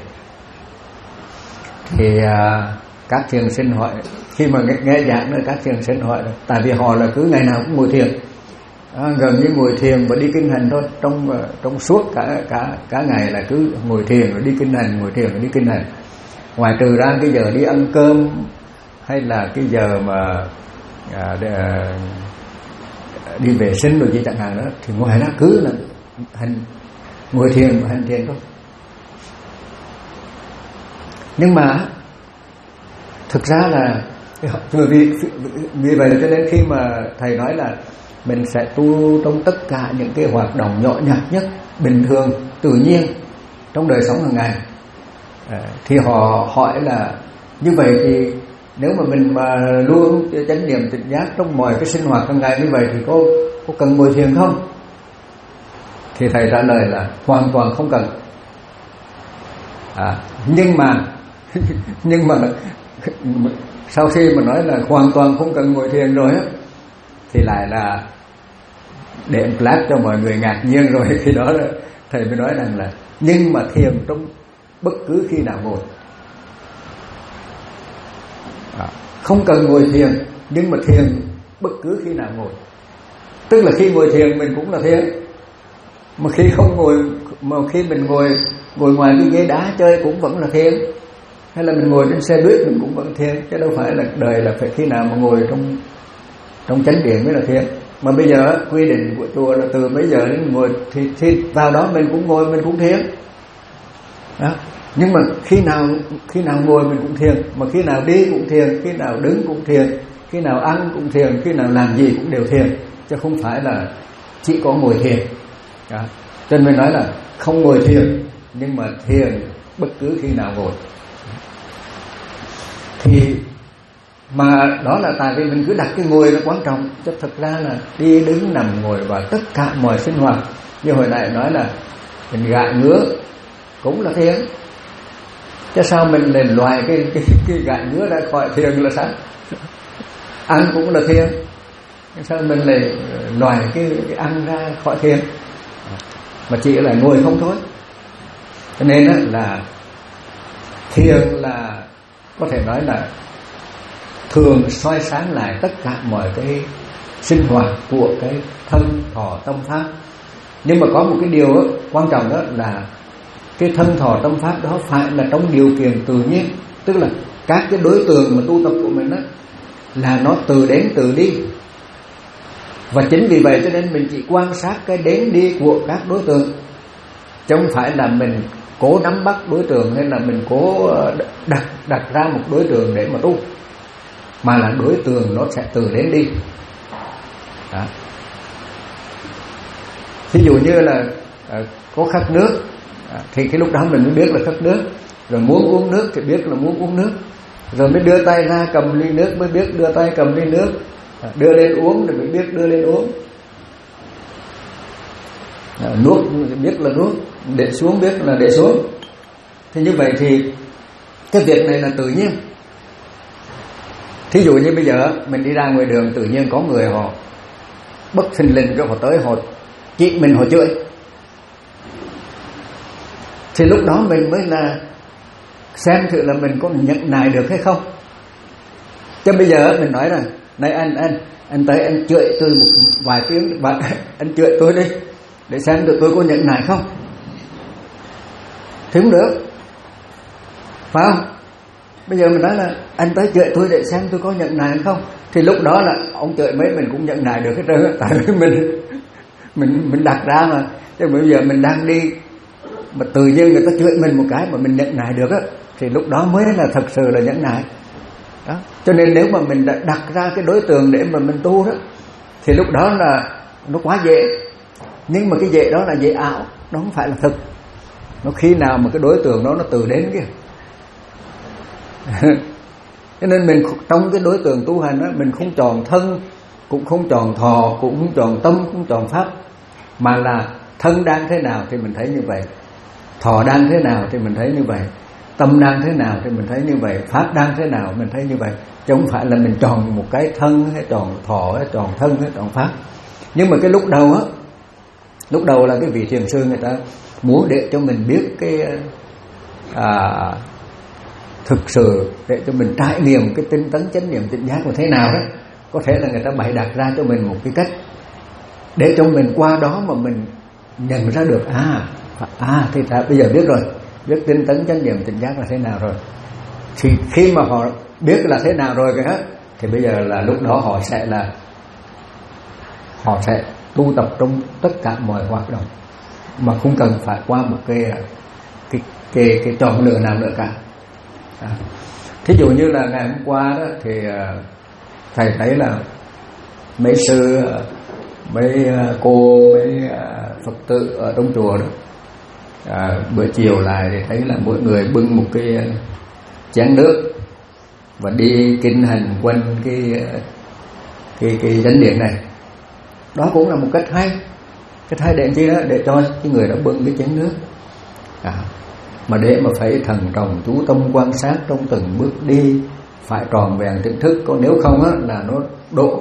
thì à, các thiền sinh hỏi, khi mà nghe, nghe giảng là các thiền sinh hỏi, tại vì họ là cứ ngày nào cũng ngồi thiền, à, gần như ngồi thiền và đi kinh hành thôi, trong trong suốt cả cả cả ngày là cứ ngồi thiền rồi đi kinh hành, ngồi thiền rồi đi kinh hành. Ngoài trừ ra cái giờ đi ăn cơm hay là cái giờ mà à, để, à, đi vệ sinh rồi gì chẳng hạn đó, thì ngoài ra cứ là hành ngồi thiền và hành thiền thôi. Nhưng mà thực ra là vì, vì vậy cho nên khi mà thầy nói là mình sẽ tu trong tất cả những cái hoạt động nhỏ nhặt nhất, bình thường, tự nhiên trong đời sống hàng ngày, à, thì họ hỏi là như vậy thì nếu mà mình mà luôn chánh niệm tỉnh giác trong mọi cái sinh hoạt hàng ngày như vậy thì có có cần ngồi thiền không? Thì thầy trả lời là hoàn toàn không cần. À, nhưng mà nhưng mà sau khi mà nói là hoàn toàn không cần ngồi thiền rồi á, thì lại là để flash cho mọi người ngạc nhiên rồi. Khi đó là thầy mới nói rằng là nhưng mà thiền trong bất cứ khi nào ngồi. À, không cần ngồi thiền, nhưng mà thiền bất cứ khi nào ngồi. Tức là khi ngồi thiền mình cũng là thiền, mà khi không ngồi, mà khi mình ngồi ngồi ngoài cái ghế đá chơi cũng vẫn là thiền, hay là mình ngồi trên xe buýt mình cũng vẫn thiền, chứ đâu phải là đời là phải khi nào mà ngồi trong trong chánh điện mới là thiền. Mà bây giờ quy định của chùa là từ bây giờ đến ngồi thì, thì vào đó mình cũng ngồi mình cũng thiền đó. Nhưng mà khi nào khi nào ngồi mình cũng thiền, mà khi nào đi cũng thiền, khi nào đứng cũng thiền, khi nào ăn cũng thiền, khi nào làm gì cũng đều thiền, chứ không phải là chỉ có ngồi thiền đó. Cho nên mình nói là không ngồi thiền, nhưng mà thiền bất cứ khi nào ngồi. Thì mà đó là tại vì mình cứ đặt cái ngồi là quan trọng, chứ thật ra là đi đứng nằm ngồi và tất cả mọi sinh hoạt, như hồi nãy nói là mình gãi ngứa cũng là thiền, chứ sao mình lại loại cái cái cái gãi ngứa ra khỏi thiền là sao? Ăn cũng là thiền, sao mình lại loại cái, cái ăn ra khỏi thiền, mà chỉ là ngồi không thôi. Cho nên là thiền là có thể nói là thường soi sáng lại tất cả mọi cái sinh hoạt của cái thân thọ tâm pháp. Nhưng mà có một cái điều đó, quan trọng đó là cái thân thọ tâm pháp đó phải là trong điều kiện tự nhiên, tức là các cái đối tượng mà tu tập của mình đó là nó từ đến từ đi. Và chính vì vậy cho nên mình chỉ quan sát cái đến đi của các đối tượng, chứ không phải là mình cố nắm bắt đối tượng hay là mình cố đặt đặt ra một đối tượng để mà tu, mà là đối tượng nó sẽ từ đến đi. Đó. Ví dụ như là à, có khát nước à, thì cái lúc đó mình mới biết là khát nước, rồi muốn uống nước thì biết là muốn uống nước, rồi mới đưa tay ra cầm ly nước mới biết đưa tay cầm ly nước, à, đưa lên uống thì mới biết đưa lên uống, à, nuốt biết là nuốt, để xuống biết là để xuống. Thì như vậy thì cái việc này là tự nhiên. Thí dụ như bây giờ mình đi ra ngoài đường, tự nhiên có người họ bất thình lình rồi họ tới họ chỉ mình họ chửi, thì lúc đó mình mới là xem thử là mình có nhận nại được hay không. Chứ bây giờ mình nói rằng này anh anh anh tới anh chửi tôi một vài tiếng, và anh chửi tôi đi để xem được tôi có nhận nại không, thì không được, phải không? Bây giờ mình nói là anh tới chửi tôi để xem tôi có nhận nại hay không, thì lúc đó là ông chửi mấy mình cũng nhận nại được hết trơn, tại vì mình mình mình đặt ra mà. Chứ bây giờ mình đang đi mà tự nhiên người ta chửi mình một cái mà mình nhận nại được á, thì lúc đó mới là thật sự là nhẫn nại đó. Cho nên nếu mà mình đã đặt ra cái đối tượng để mà mình tu đó, thì lúc đó là nó quá dễ. Nhưng mà cái dễ đó là dễ ảo, nó không phải là thực. Nó khi nào mà cái đối tượng đó nó từ đến kìa. Cho nên mình trong cái đối tượng tu hành đó, mình không chọn thân, cũng không chọn thọ, cũng không chọn tâm, cũng không chọn pháp, mà là thân đang thế nào thì mình thấy như vậy, thọ đang thế nào thì mình thấy như vậy, tâm đang thế nào thì mình thấy như vậy, pháp đang thế nào mình thấy như vậy. Chứ không phải là mình chọn một cái thân hay chọn thọ hay chọn thân hay chọn pháp. Nhưng mà cái lúc đầu á, lúc đầu là cái vị thiền sư người ta muốn để cho mình biết cái à, thực sự để cho mình trải nghiệm cái tinh tấn chánh niệm tỉnh giác là thế nào đó. Có thể là người ta bày đặt ra cho mình một cái cách để cho mình qua đó mà mình nhận ra được à à thì ta bây giờ biết rồi, biết tinh tấn chánh niệm tỉnh giác là thế nào rồi. Thì khi mà họ biết là thế nào rồi cái thì bây giờ là lúc đó họ sẽ là họ sẽ tu tập trong tất cả mọi hoạt động mà không cần phải qua một cái cái cái, cái chọn lựa nào nữa cả. À. Thí dụ như là ngày hôm qua đó thì thầy thấy là mấy sư, mấy cô, mấy Phật tử ở trong chùa đó, à, bữa chiều lại thì thấy là mỗi người bưng một cái chén nước và đi kinh hành quanh cái cái cái chánh điện này. Đó cũng là một cách hay, cách hay để chi đó, để cho cái người đó bưng cái chén nước, à, mà để mà phải thần trọng chú tâm quan sát trong từng bước đi, phải tròn vẹn tỉnh thức, còn nếu không á là nó độ.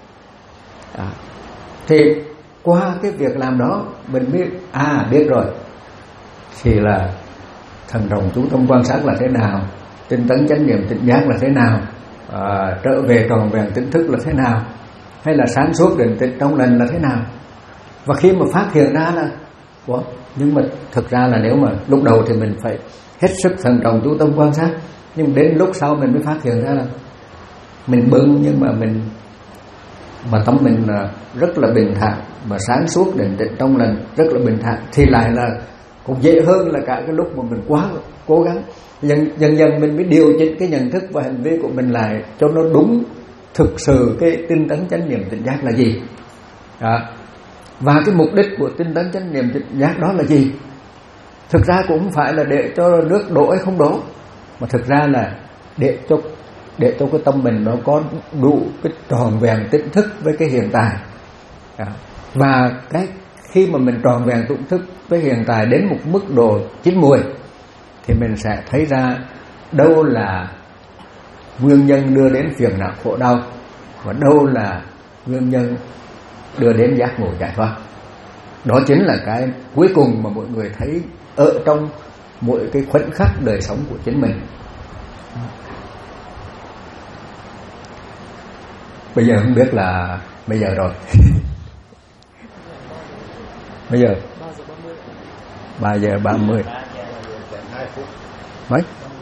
À, thì qua cái việc làm đó mình biết à biết rồi, thì là thần trọng chú tâm quan sát là thế nào, tinh tấn chánh niệm tỉnh giác là thế nào, à, trở về tròn vẹn tỉnh thức là thế nào, hay là sáng suốt định tĩnh trong lành là thế nào. Và khi mà phát hiện ra là Ủa, nhưng mà thực ra là nếu mà lúc đầu thì mình phải hết sức thần trọng chú tâm quan sát, nhưng đến lúc sau mình mới phát hiện ra là mình bưng nhưng mà mình mà tâm mình rất là bình thản, mà sáng suốt định tĩnh trong lành rất là bình thản, thì lại là cũng dễ hơn là cả cái lúc mà mình quá cố gắng. Dần dần, dần mình mới điều chỉnh cái nhận thức và hành vi của mình lại cho nó đúng thực sự cái tinh tấn chánh niệm tỉnh giác là gì. Đó. Và cái mục đích của tinh tấn chánh niệm tỉnh giác đó là gì? Thực ra cũng không phải là để cho nước đổ hay không đổ, mà thực ra là để cho để cho cái tâm mình nó có đủ cái tròn vẹn tỉnh thức với cái hiện tại. Đó. Và cái khi mà mình tròn vẹn tỉnh thức với hiện tại đến một mức độ chín mùi, thì mình sẽ thấy ra đâu là nguyên nhân đưa đến phiền não khổ đau, và đâu là nguyên nhân đưa đến giác ngộ giải thoát. Đó chính là cái cuối cùng mà mọi người thấy ở trong mỗi cái khoảnh khắc đời sống của chính mình. Bây giờ không biết là bây giờ rồi. Bây giờ ba giờ ba mươi. Mấy?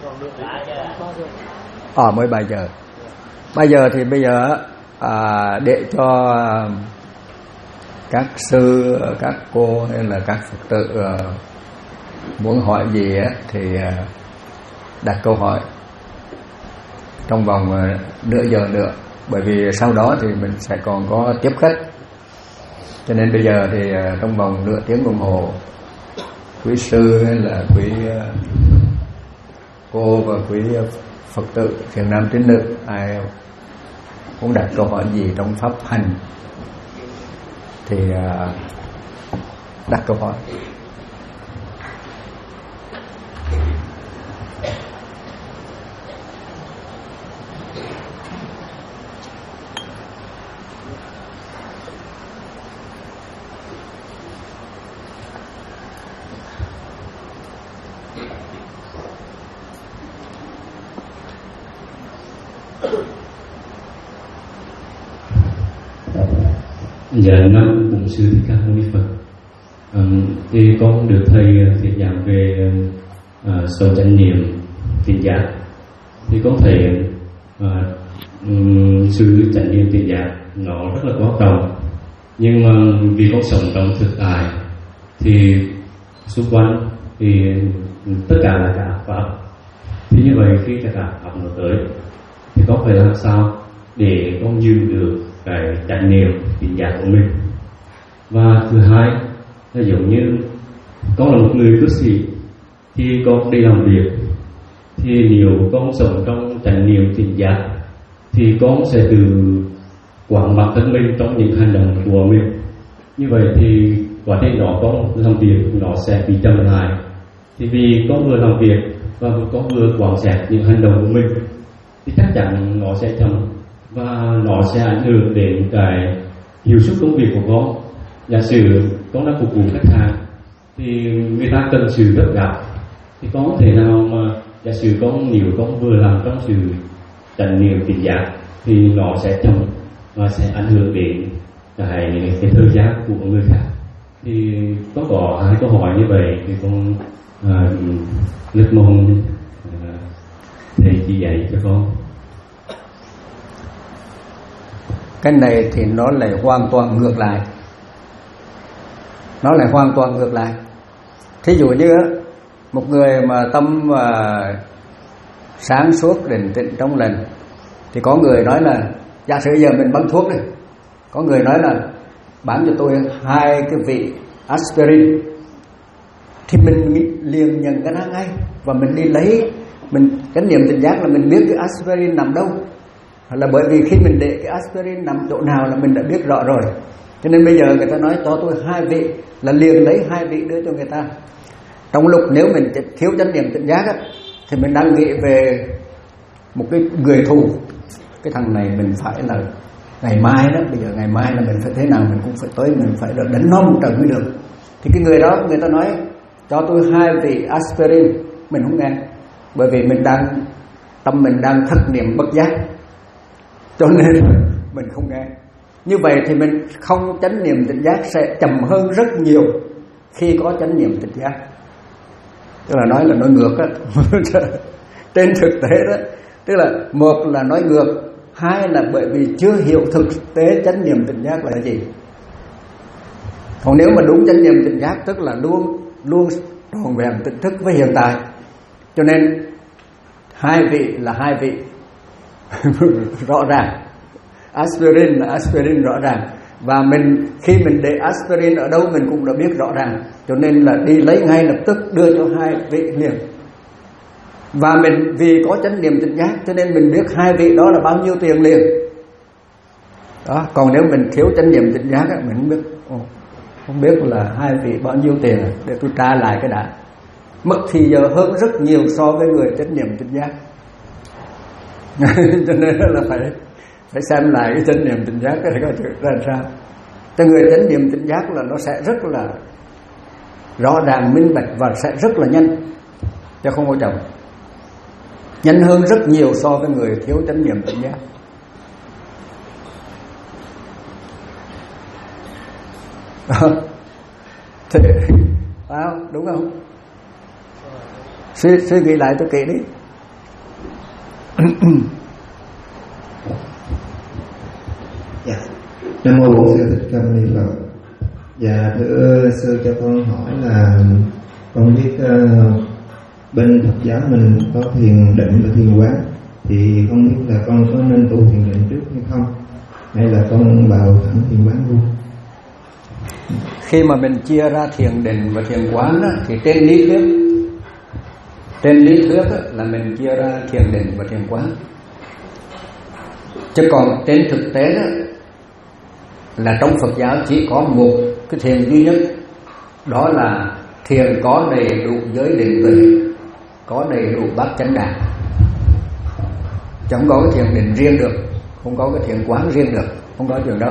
Ờ mới ba giờ. Bây giờ thì bây giờ à, để cho các sư, các cô hay là các Phật tử à, muốn hỏi gì á, thì à, đặt câu hỏi trong vòng à, nửa giờ nữa. Bởi vì sau đó thì mình sẽ còn có tiếp khách. Cho nên bây giờ thì à, trong vòng nửa tiếng đồng hồ, quý sư hay là quý à, cô và quý Phật tử thiện nam tín nữ ai cũng đặt câu hỏi gì trong pháp hành thì đặt câu hỏi. Dạ năm bổn sư Thích Ca Mâu Ni Phật. À, thì con được thầy thuyết giảng về à, sở chánh niệm tỉnh giác. Thì con thấy à, um, sự chánh niệm tỉnh giác nó rất là quan trọng. Nhưng mà vì con sống trong thực tại thì xung quanh thì tất cả là cả pháp. Thì như vậy khi cả cả pháp nó tới thì con phải làm sao để con giữ được cái chánh niệm tỉnh giác của mình. Và thứ hai là giống như con là một người cư sĩ, khi con đi làm việc thì nếu con sống trong chánh niệm tỉnh giác thì con sẽ tự quản bản thân mình trong những hành động của mình. Như vậy thì quá trình đó con làm việc nó sẽ bị chậm lại. Thì vì con vừa làm việc và con vừa quan sát những hành động của mình thì chắc chắn nó sẽ chậm và nó sẽ ảnh hưởng đến cái hiệu suất công việc của con. Giả sử con đang phục vụ khách hàng thì người ta cần sự gấp gáp, thì con có thể nào mà giả sử con nếu con vừa làm trong sự chánh niệm tỉnh giác thì nó sẽ chậm và sẽ ảnh hưởng đến cái, cái thời gian của người khác. Thì có có hai câu hỏi như vậy thì con à, rất mong à, thầy chỉ dạy cho con. Cái này thì nó lại hoàn toàn ngược lại. Nó lại hoàn toàn ngược lại. Thí dụ như một người mà tâm uh, sáng suốt, định tĩnh trong lành, thì có người nói là giả sử giờ mình bán thuốc đi, có người nói là bán cho tôi hai cái vị aspirin, thì mình liền nhận cái đó ngay và mình đi lấy. Mình cái niệm tỉnh giác là mình biết cái aspirin nằm đâu, là bởi vì khi mình để cái aspirin nằm chỗ nào là mình đã biết rõ rồi. Cho nên bây giờ người ta nói cho tôi hai vị là liền lấy hai vị đưa cho người ta. Trong lúc nếu mình thiếu chánh niệm tỉnh giác á, thì mình đang nghĩ về một cái người thù. Cái thằng này mình phải là ngày mai đó, bây giờ ngày mai là mình phải thế nào mình cũng phải tới, mình phải được đánh nó một trận mới được. Thì cái người đó người ta nói cho tôi hai vị aspirin, mình không nghe, bởi vì mình đang tâm mình đang thất niệm bất giác, cho nên mình không nghe. Như vậy thì mình không chánh niệm tỉnh giác sẽ chậm hơn rất nhiều khi có chánh niệm tỉnh giác. Tức là nói là nói ngược á. Trên thực tế đó, tức là một là nói ngược, hai là bởi vì chưa hiểu thực tế chánh niệm tỉnh giác là gì. Còn nếu mà đúng chánh niệm tỉnh giác tức là luôn luôn trọn vẹn tỉnh thức với hiện tại. Cho nên hai vị là hai vị rõ ràng. Aspirin là aspirin rõ ràng. Và mình khi mình để aspirin ở đâu mình cũng đã biết rõ ràng. Cho nên là đi lấy ngay lập tức đưa cho hai vị liền. Và mình vì có chánh niệm tỉnh giác cho nên mình biết hai vị đó là bao nhiêu tiền liền. Đó, còn nếu mình thiếu chánh niệm tỉnh giác mình không biết, không biết là hai vị bao nhiêu tiền, để tôi tra lại cái đã. Mất thì giờ hơn rất nhiều so với người chánh niệm tỉnh giác. Cho nên là phải phải xem lại cái chánh niệm tỉnh giác để coi ra làm sao. Cho người chánh niệm tỉnh giác là nó sẽ rất là rõ ràng, minh bạch và sẽ rất là nhanh, chứ không có chậm. Nhanh hơn rất nhiều so với người thiếu chánh niệm tỉnh giác. Thế, phải không? Đúng không? Suy, suy nghĩ lại tôi kỹ đi. Dạ. Nam mô Bổn Sư Thích Ca Mâu Ni Phật. Dạ thưa sư, cho con hỏi là con biết uh, bên Phật giáo mình có thiền định và thiền quán, thì không biết là con có nên tu thiền định trước hay không, hay là con vào thẳng thiền quán luôn? Khi mà mình chia ra thiền định và thiền quán đó, thì trên lý thuyết trên lý thuyết đó, là mình chia ra thiền định và thiền quán, chứ còn trên thực tế đó, là trong Phật giáo chỉ có một cái thiền duy nhất, đó là thiền có đầy đủ giới định tuệ, có đầy đủ bát chánh đạo, chẳng có cái thiền định riêng được, không có cái thiền quán riêng được, không có chuyện đó.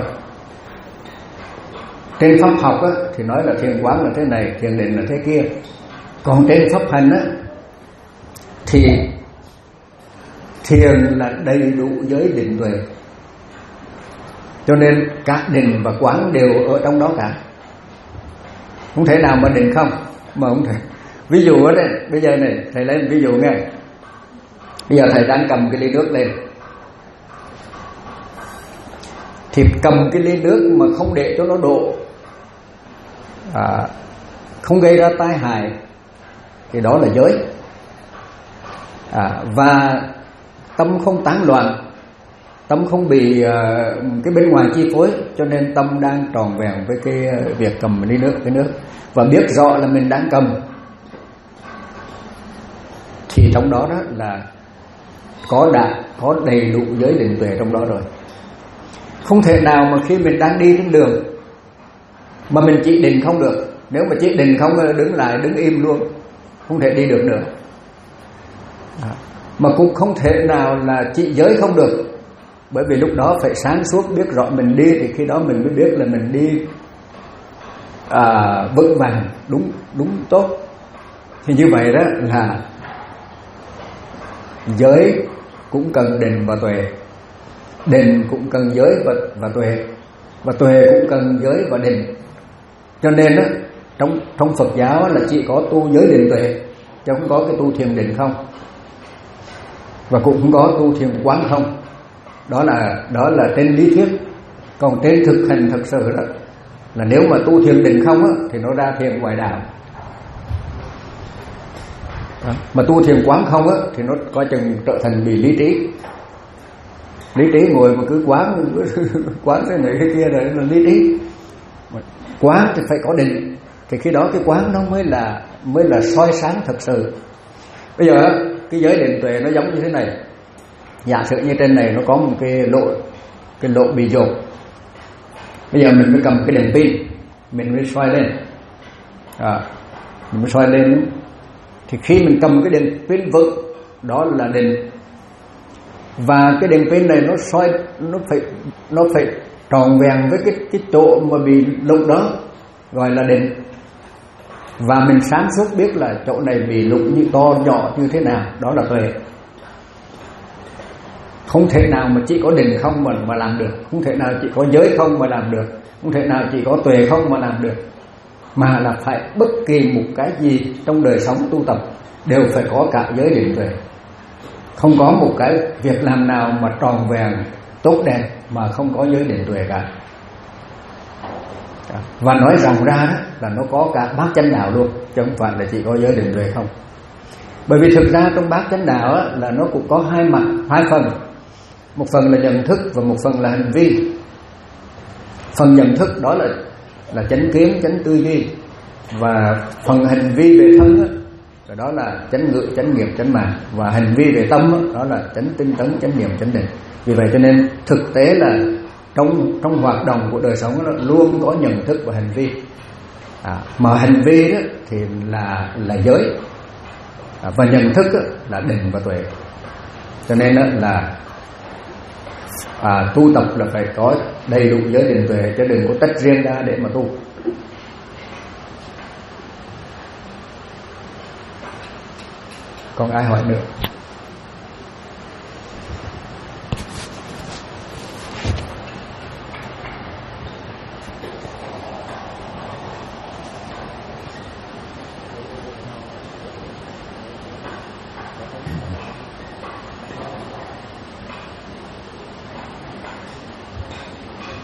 Trên pháp học á, thì nói là thiền quán là thế này, thiền định là thế kia. Còn trên pháp hành á, thì thiền là đầy đủ giới định tuệ, cho nên các định và quán đều ở trong đó cả. Không thể nào mà định không, mà không thể. Ví dụ ở đây, bây giờ này thầy lấy ví dụ nghe. Bây giờ thầy đang cầm cái ly nước lên, thì cầm cái ly nước mà không để cho nó đổ, à, không gây ra tai hại, thì đó là giới. À, và tâm không tán loạn, tâm không bị uh, cái bên ngoài chi phối, cho nên tâm đang tròn vẹn với cái uh, việc cầm ly nước, cái nước, và biết rõ là mình đang cầm, thì trong đó đó là có đã có đầy đủ giới định tuệ trong đó rồi. Không thể nào mà khi mình đang đi trên đường mà mình chỉ định không được. Nếu mà chỉ định không, đứng lại đứng im luôn, không thể đi được nữa. À, mà cũng không thể nào là chỉ giới không được, bởi vì lúc đó phải sáng suốt biết rõ mình đi, thì khi đó mình mới biết là mình đi à, vững vàng, đúng đúng tốt. Thì như vậy đó là giới cũng cần định và tuệ, định cũng cần giới và, và tuệ, và tuệ cũng cần giới và định. Cho nên đó, trong trong Phật giáo là chỉ có tu giới định tuệ, chứ không có cái tu thiền định không, và cũng không có tu thiền quán không. Đó là đó là trên lý thuyết. Còn trên thực hành thật sự đó, là nếu mà tu thiền định không á, thì nó ra thiền ngoại đạo. Đó. Mà tu thiền quán không á, thì nó coi chừng trở thành bị lý trí. Lý trí ngồi mà cứ quán quán cái này cái kia rồi là lý trí. Quán thì phải có định, thì khi đó cái quán nó mới là mới là soi sáng thật sự. Bây giờ cái giới định tuệ nó giống như thế này. Giả sử như trên này nó có một cái lỗ, cái lỗ bị dột. Bây giờ mình mới cầm cái đèn pin, mình mới xoay lên, à, mình mới xoay lên. Thì khi mình cầm cái đèn pin vững, đó là định. Và cái đèn pin này nó soi, nó phải nó phải tròn vẹn với cái cái chỗ mà bị lục đó, gọi là định. Và mình sáng suốt biết là chỗ này bị lục như to nhỏ như thế nào, đó là tuệ. Không thể nào mà chỉ có định không mà mà làm được, không thể nào chỉ có giới không mà làm được, không thể nào chỉ có tuệ không mà làm được, mà là phải bất kỳ một cái gì trong đời sống tu tập đều phải có cả giới định tuệ. Không có một cái việc làm nào mà tròn vẹn tốt đẹp mà không có giới định tuệ cả. Và nói rộng ra đó là nó có cả bát chánh đạo luôn, chứ không phải là chỉ có giới định tuệ không. Bởi vì thực ra trong bát chánh đạo á, là nó cũng có hai mặt, hai phần. Một phần là nhận thức và một phần là hành vi. Phần nhận thức đó là là chánh kiến, chánh tư duy. Và phần hành vi về thân á, đó là chánh ngữ, chánh nghiệp, chánh mạng. Và hành vi về tâm á, đó là chánh tinh tấn, chánh niệm, chánh định. Vì vậy cho nên thực tế là trong trong hoạt động của đời sống đó, luôn có nhận thức và hành vi. À, mà hành vi đó thì là là giới, à, và nhận thức đó là định và tuệ. Cho nên đó là à, tu tập là phải có đầy đủ giới định tuệ, chứ đừng có tách riêng ra để mà tu. Còn ai hỏi nữa?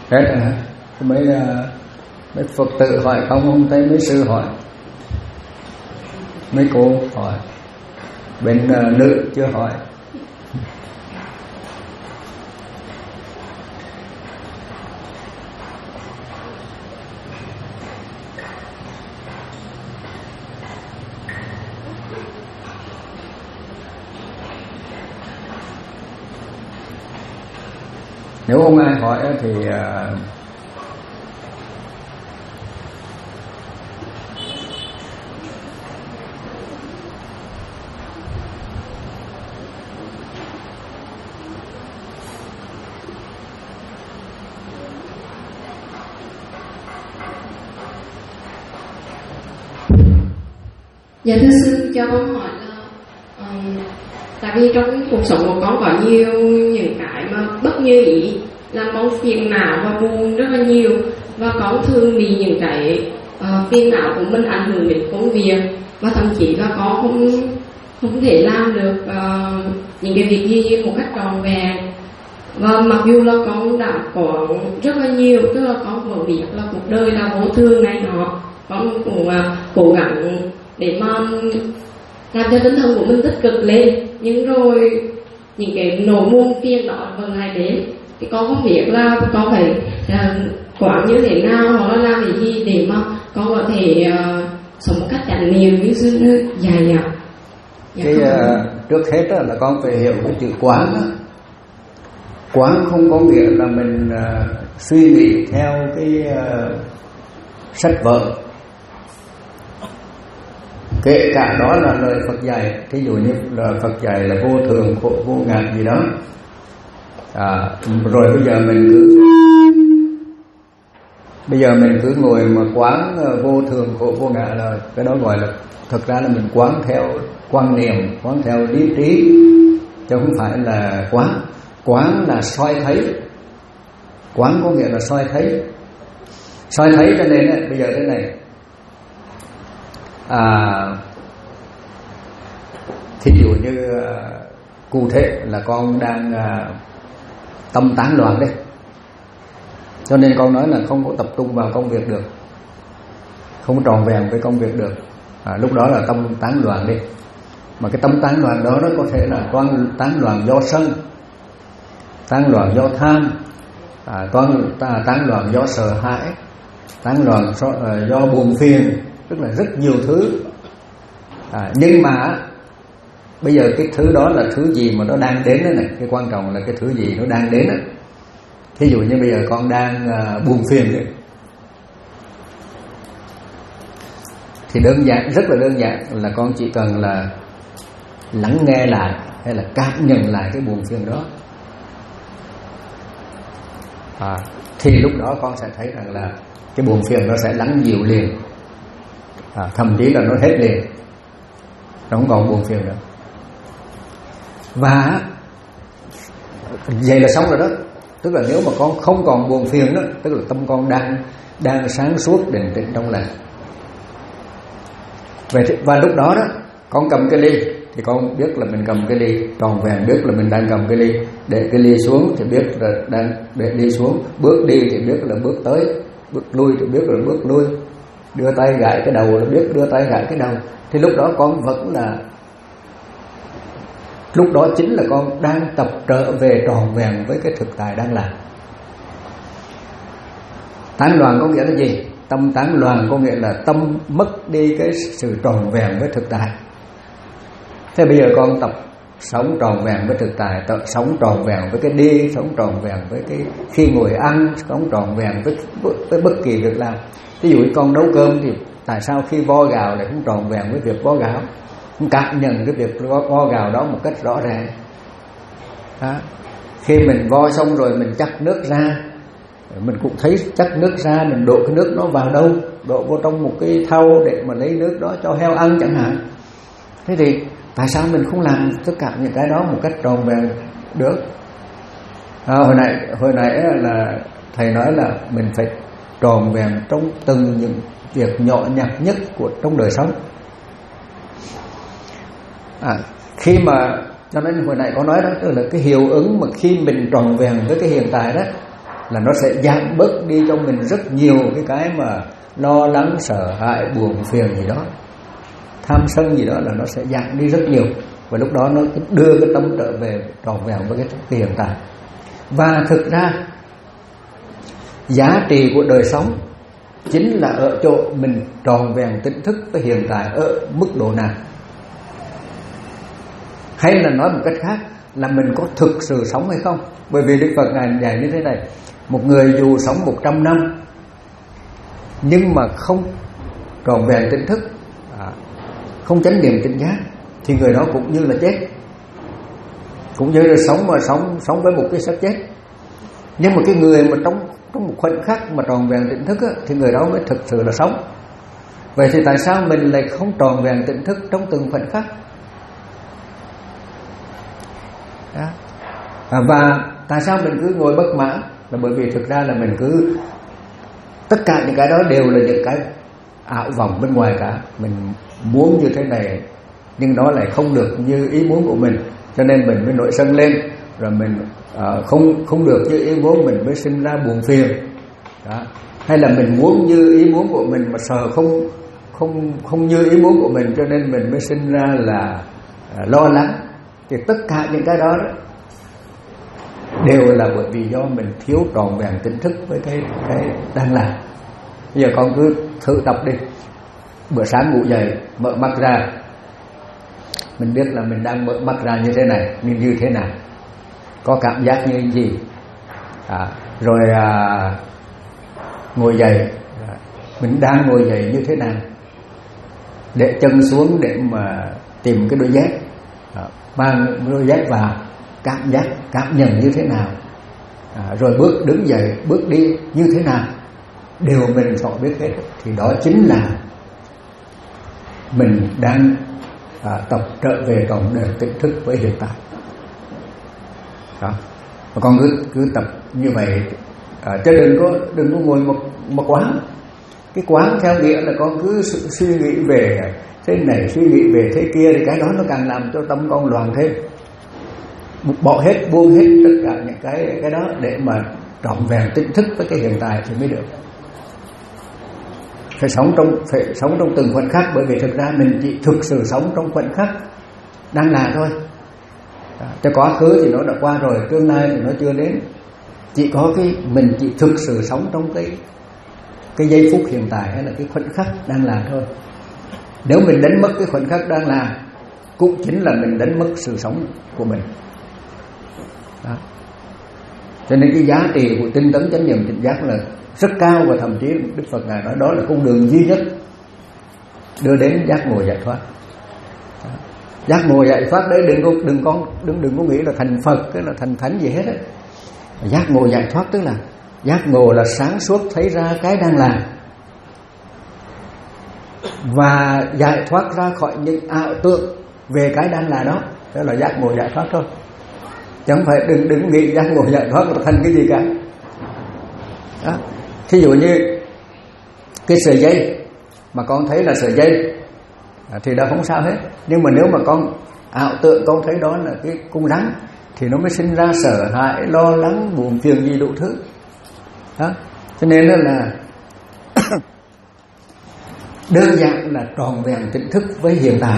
Hết rồi. Mấy mấy Phật tử hỏi không, không thấy mấy sư hỏi, mấy cô hỏi, bên uh, nữ chưa hỏi. Nếu không ai hỏi thì uh, dạ thưa sư, cho con hỏi là um, tại vì trong cuộc sống của con có nhiều những cái mà bất như ý, làm con phiền não và buồn rất là nhiều, và con thường bị những cái uh, phiền não của mình ảnh hưởng đến công việc, và thậm chí là con không không thể làm được uh, những cái việc gì một cách trọn vẹn. Và mặc dù là con đã có rất là nhiều, tức là con vẫn biết là cuộc đời là vô thường này nọ, con cũng uh, cố gắng để mà làm cho tinh thần của mình tích cực lên, nhưng rồi những cái nỗi buồn phiền đó vẫn lại đến, thì con không biết là con phải uh, quản như thế nào hoặc là làm cái gì để mà con có thể uh, sống một cách chánh niệm như sư dài dặn. Cái uh, trước hết là con phải hiểu cái chữ quán đó. Quán không có nghĩa là mình uh, suy nghĩ theo cái uh, sách vở, kể cả đó là lời Phật dạy. Thí dụ như là Phật dạy là vô thường, khổ, vô ngã gì đó, à, rồi bây giờ mình cứ bây giờ mình cứ ngồi mà quán vô thường, khổ, vô ngã, là cái đó gọi là, thực ra là mình quán theo quan niệm, quán theo lý trí, chứ không phải là quán. Quán là soi thấy. Quán có nghĩa là soi thấy. Soi thấy cho nên ấy, bây giờ thế này, à, thí dụ như à, cụ thể là con đang à, tâm tán loạn đấy, cho nên con nói là không có tập trung vào công việc được, không tròn vẹn với công việc được, à, lúc đó là tâm tán loạn đi. Mà cái tâm tán loạn đó nó có thể là toán tán loạn do sân, tán loạn do tham, à, toán tán loạn do sợ hãi, tán loạn do, uh, do buồn phiền, tức là rất nhiều thứ. À, nhưng mà bây giờ cái thứ đó là thứ gì mà nó đang đến đó này, cái quan trọng là cái thứ gì nó đang đến đó. Thí dụ như bây giờ con đang uh, buồn phiền đấy, thì đơn giản, rất là đơn giản là con chỉ cần là lắng nghe lại hay là cảm nhận lại cái buồn phiền đó, à, thì lúc đó con sẽ thấy rằng là cái buồn phiền nó sẽ lắng dịu liền, à, thậm chí là nó hết liền, nó không còn buồn phiền nữa. Và vậy là xong rồi đó. Tức là nếu mà con không còn buồn phiền đó, tức là tâm con đang đang sáng suốt, định tĩnh trong lành. Vậy thì, và lúc đó đó con cầm cái ly thì con biết là mình cầm cái ly tròn vẹn, biết là mình đang cầm cái ly. Để cái ly xuống thì biết là đang để ly xuống. Bước đi thì biết là bước tới, bước lui thì biết là bước lui, đưa tay gãi cái đầu là biết đưa tay gãi cái đầu. Thì lúc đó con vẫn là, lúc đó chính là con đang tập trở về tròn vẹn với cái thực tại đang làm. Tán loạn có nghĩa là gì? Tâm tán loạn có nghĩa là tâm mất đi cái sự tròn vẹn với thực tại. Thế bây giờ con tập sống tròn vẹn với thực tại, tập sống tròn vẹn với cái đi, sống tròn vẹn với cái khi ngồi ăn, sống tròn vẹn với, với bất kỳ việc làm. Ví dụ con nấu cơm thì tại sao khi vo gạo lại không tròn vẹn với việc vo gạo, không cảm nhận cái việc vo, vo gạo đó một cách rõ ràng. Đó. Khi mình vo xong rồi mình chắc nước ra, mình cũng thấy chắc nước ra, mình đổ cái nước nó vào đâu, đổ vô trong một cái thau để mà lấy nước đó cho heo ăn chẳng hạn. Thế thì tại sao mình không làm tất cả những cái đó một cách tròn vẹn được? À, hồi nãy hồi nãy là thầy nói là mình phải tròn vẹn trong từng những việc nhỏ nhặt nhất của trong đời sống. À, khi mà cho nên hồi nãy có nói đó, tức là cái hiệu ứng mà khi mình tròn vẹn với cái hiện tại đó, là nó sẽ giảm bớt đi cho mình rất nhiều cái cái mà lo lắng, sợ hãi, buồn phiền gì đó, tham sân gì đó, là nó sẽ giảm đi rất nhiều. Và lúc đó nó đưa cái tâm trở về trọn vẹn với cái, cái hiện tại. Và thực ra giá trị của đời sống chính là ở chỗ mình trọn vẹn tỉnh thức với hiện tại ở mức độ nào. Hay là nói một cách khác là mình có thực sự sống hay không. Bởi vì Đức Phật Ngài dạy như thế này: một người dù sống một trăm năm nhưng mà không trọn vẹn tỉnh thức, không chánh niệm tỉnh giác, thì người đó cũng như là chết, cũng như là sống mà sống sống với một cái xác chết. Nhưng mà cái người mà trong trong một khoảnh khắc mà tròn vẹn tỉnh thức á, thì người đó mới thực sự là sống. Vậy thì tại sao mình lại không tròn vẹn tỉnh thức trong từng khoảnh khắc? Đó. Và tại sao mình cứ ngồi bất mãn? Là bởi vì thực ra là mình cứ, tất cả những cái đó đều là những cái ảo vọng bên ngoài cả. Mình muốn như thế này nhưng nó lại không được như ý muốn của mình, cho nên mình mới nổi sân lên. Rồi mình uh, không không được như ý muốn, mình mới sinh ra buồn phiền. Đó. Hay là mình muốn như ý muốn của mình mà sợ không không không như ý muốn của mình, cho nên mình mới sinh ra là uh, lo lắng. Thì tất cả những cái đó, đó đều là bởi vì do mình thiếu trọn vẹn tỉnh thức với cái cái đang làm. Bây giờ con cứ thử tập đi. Bữa sáng ngủ dậy, mở mắt ra, mình biết là mình đang mở mắt ra như thế này, nhưng như thế nào, có cảm giác như gì, à, rồi à, ngồi dậy, mình đang ngồi dậy như thế nào, để chân xuống để mà tìm cái đôi dép, à, mang đôi dép vào, cảm giác cảm nhận như thế nào, à, rồi bước đứng dậy, bước đi như thế nào, đều mình phải biết hết. Thì đó chính là mình đang à, tập trở về trọn vẹn tỉnh thức với hiện tại. Đó. Và con cứ cứ tập như vậy, à, chứ đừng có đừng có ngồi một một quán. Cái quán theo nghĩa là con cứ suy nghĩ về thế này, suy nghĩ về thế kia, thì cái đó nó càng làm cho tâm con loạn thêm. Bỏ hết, buông hết tất cả những cái cái đó để mà trọn vẹn tỉnh thức với cái hiện tại thì mới được. Phải sống trong phải sống trong từng khoảnh khắc, bởi vì thực ra mình chỉ thực sự sống trong khoảnh khắc đang là thôi. Cho quá khứ thì nó đã qua rồi, tương lai thì nó chưa đến. Chỉ có cái mình chỉ thực sự sống trong cái cái giây phút hiện tại, hay là cái khoảnh khắc đang là thôi. Nếu mình đánh mất cái khoảnh khắc đang là, cũng chính là mình đánh mất sự sống của mình. Đó. Cho nên cái giá trị của tinh tấn chánh niệm tỉnh giác là rất cao, và thậm chí Đức Phật Ngài nói đó là con đường duy nhất đưa đến giác ngộ giải thoát. Đó. Giác ngộ giải thoát đấy, đừng có đừng con đừng đừng có nghĩ là thành Phật, cái là thành thánh gì hết đấy. Giác ngộ giải thoát tức là giác ngộ là sáng suốt thấy ra cái đang làm, và giải thoát ra khỏi những ảo tưởng về cái đang là đó. Đó là giác ngộ giải thoát thôi. Chẳng phải đừng đừng nghĩ giác ngộ giải thoát là thành cái gì cả. Đó. Thí dụ như cái sợi dây mà con thấy là sợi dây thì đã không sao hết. Nhưng mà nếu mà con ảo tưởng con thấy đó là cái cung rắn, thì nó mới sinh ra sợ hãi, lo lắng, buồn phiền gì đủ thứ. Đó. Cho nên là đơn giản là tròn vẹn tỉnh thức với hiện tại,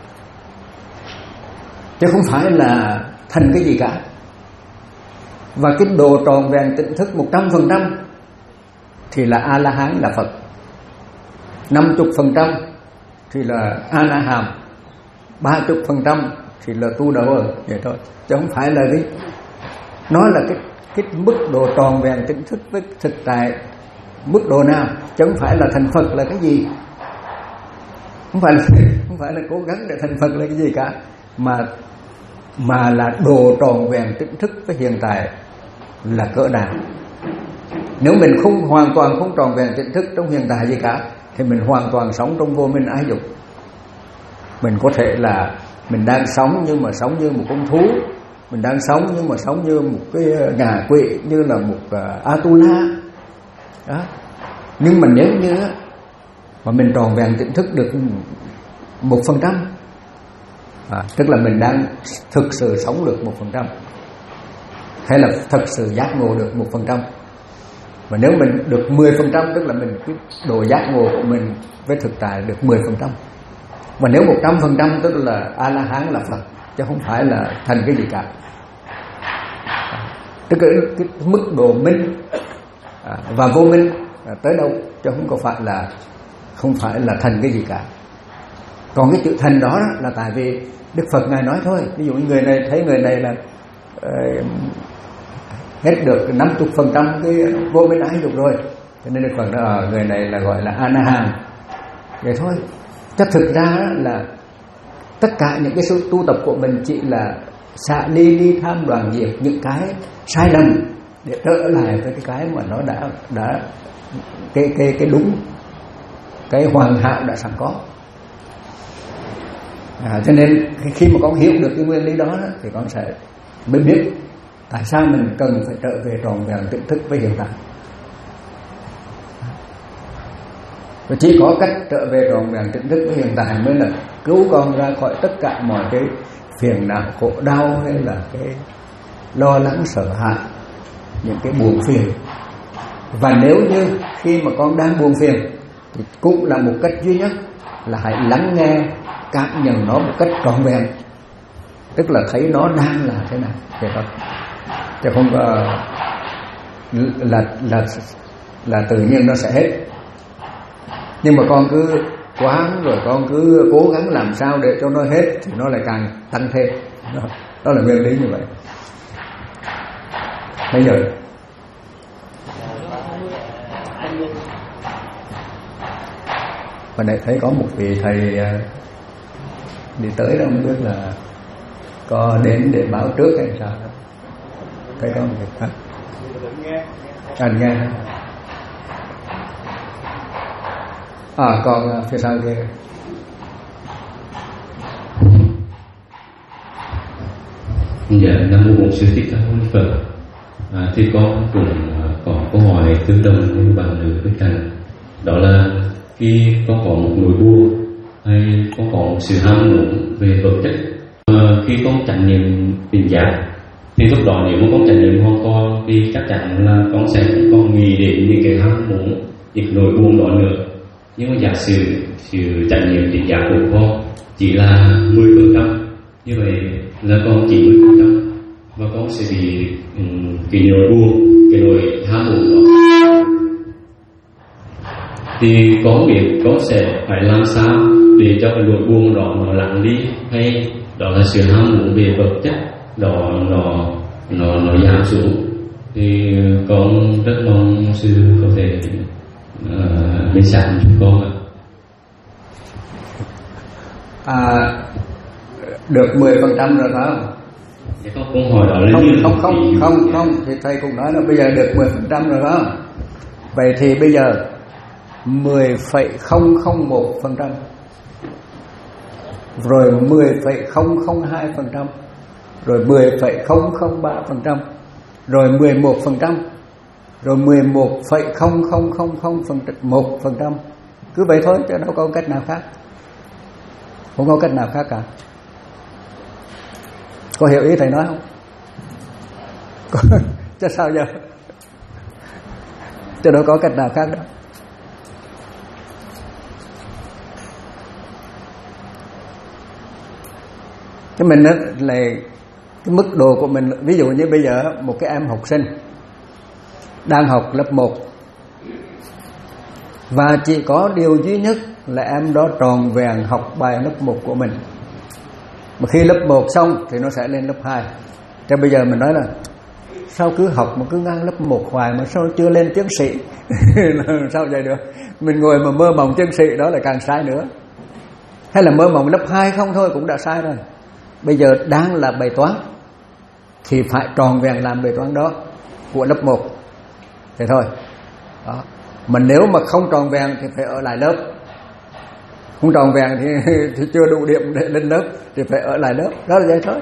chứ không phải là thành cái gì cả. Và cái độ tròn vẹn tỉnh thức một trăm phần trăm thì là A-la-hán, là Phật. năm mươi phần trăm thì là A-na-hàm, ba mươi phần trăm thì là tu đạo rồi, vậy thôi. Chứ không phải là cái, nó là cái cái mức độ tròn vẹn tỉnh thức với thực tại mức độ nào, chứ không phải là thành Phật là cái gì. Không phải là không phải là cố gắng để thành Phật là cái gì cả, mà mà là độ tròn vẹn tỉnh thức với hiện tại là cỡ nào. Nếu mình không hoàn toàn không tròn vẹn tỉnh thức trong hiện tại gì cả, thì mình hoàn toàn sống trong vô minh ái dục. Mình có thể là mình đang sống nhưng mà sống như một con thú, mình đang sống nhưng mà sống như một cái ngạ quỷ, như là một uh, Atula. Đó. Nhưng mà nếu như mà mình tròn vẹn tỉnh thức được một phần trăm, à, tức là mình đang thực sự sống được một phần trăm, hay là thật sự giác ngộ được một phần trăm, Và nếu mình được mười phần trăm, tức là mình cái độ giác ngộ của mình với thực tại được mười phần trăm. Và nếu một trăm phần trăm tức là A-la-hán là Phật, chứ không phải là thành cái gì cả. Tức là cái mức độ minh và vô minh tới đâu, chứ không có phải là không phải là thành cái gì cả. Còn cái chữ thành đó là tại vì Đức Phật Ngài nói thôi. Ví dụ người này thấy người này là uh, hết được năm mươi phần trăm cái vô minh ái dục rồi, cho nên Đức Phật nói ở người này là gọi là A-na-hàm. Vậy thôi. Chứ thực ra là tất cả những cái sự tu tập của mình chỉ là xả đi đi tham đoàn diệt những cái sai lầm để trở lại với cái cái mà nó đã đã cái cái cái đúng, cái hoàn hảo đã sẵn có. À, cho nên khi mà con hiểu được cái nguyên lý đó, đó thì con sẽ mới biết tại sao mình cần phải trở về trọn vẹn tỉnh thức với hiện tại. Và chỉ có cách trở về trọn vẹn tỉnh thức với hiện tại mới là cứu con ra khỏi tất cả mọi cái phiền não khổ đau hay là cái lo lắng sợ hãi, những cái buồn phiền. Và nếu như khi mà con đang buồn phiền thì cũng là một cách duy nhất là hãy lắng nghe, cảm nhận nó một cách trọn vẹn, tức là thấy nó đang là thế nào vậy thôi, chứ không có là là là tự nhiên nó sẽ hết. Nhưng mà con cứ quán rồi con cứ cố gắng làm sao để cho nó hết thì nó lại càng tăng thêm. Đó, đó là nguyên lý như vậy. Bây giờ và đây thấy có một vị thầy đi tới đó, không biết là có đến để báo trước hay sao đó. Thấy có một việc khác anh nghe đó. À còn phía sau kia. Dạ, Nam mô Bổn Sư Thích Ca Mâu Ni Phật. À, thì con cũng có câu hỏi tương đồng với bạn nữ bên cạnh, đó là khi con có một nỗi buồn hay con có một sự ham muốn về vật chất, à, khi con chánh niệm tỉnh giác thì lúc đó nếu mà con chánh niệm hoàn toàn thì chắc chắn là con sẽ không còn nghĩ đến những cái ham muốn, những nỗi buồn đó nữa. Nhưng mà giả sử sự chánh niệm tỉnh giác của con chỉ là mười phần trăm, như vậy là con chỉ mười phần trăm và con sẽ bị um, cái nỗi buồn, cái nỗi ham muốn đó. Thì con biết con sẽ phải làm sao để cho cái nỗi buồn đó nó lắng đi, hay đó là sự ham muốn về vật chất đó nó nó nó giảm xuống. Thì con rất mong sư có thể uh, minh sáng cho con ạ. À, được mười phần trăm rồi phải không? Thì con cũng hỏi đó là không, như không không không không không thì thầy cũng nói là bây giờ được mười phần trăm rồi đó. Vậy thì bây giờ mười phẩy không không một phần trăm, rồi mười phẩy không không hai phần trăm, rồi mười phẩy không không ba phần trăm, rồi mười một phần trăm, rồi mười một phẩy không không không không một phần trăm. Cứ vậy thôi chứ đâu có cách nào khác. Không có cách nào khác cả. Có hiểu ý thầy nói không? Có, chứ sao giờ? Chứ đâu có cách nào khác đâu. Cái mình đó là cái mức độ của mình. Ví dụ như bây giờ một cái em học sinh đang học lớp một, và chỉ có điều duy nhất là em đó tròn vẹn học bài lớp một của mình. Mà khi lớp một xong thì nó sẽ lên lớp hai. Cho bây giờ mình nói là sao cứ học mà cứ ngang lớp một hoài mà sao chưa lên tiến sĩ? Sao vậy được? Mình ngồi mà mơ mộng tiến sĩ đó là càng sai nữa. Hay là mơ mộng lớp hai không thôi cũng đã sai rồi. Bây giờ đang là bài toán thì phải tròn vẹn làm bài toán đó của lớp một. Thế thôi đó. Mà nếu mà không tròn vẹn thì phải ở lại lớp. Không tròn vẹn thì, thì chưa đủ điểm để lên lớp thì phải ở lại lớp. Đó là vậy thôi,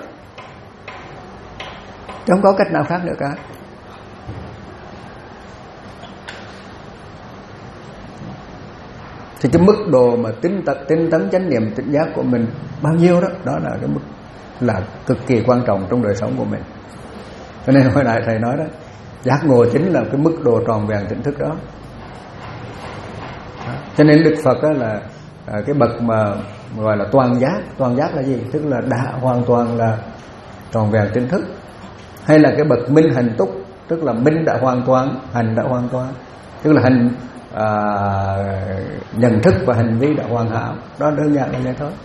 chứ không có cách nào khác nữa cả. Thì cái mức độ mà tinh tấn, tinh tấn chánh niệm tỉnh giác của mình bao nhiêu đó, đó là cái mức là cực kỳ quan trọng trong đời sống của mình. Cho nên hồi nãy thầy nói đó, Giác ngộ chính là cái mức độ tròn vẹn tỉnh thức đó. Cho nên Đức Phật là cái bậc mà gọi là toàn giác. Toàn giác là gì? Tức là đã hoàn toàn là tròn vẹn tỉnh thức. Hay là cái bậc minh hành túc, tức là minh đã hoàn toàn, hành đã hoàn toàn, tức là hành à, nhận thức và hành vi đã hoàn hảo. Đó đơn giản là vậy thôi.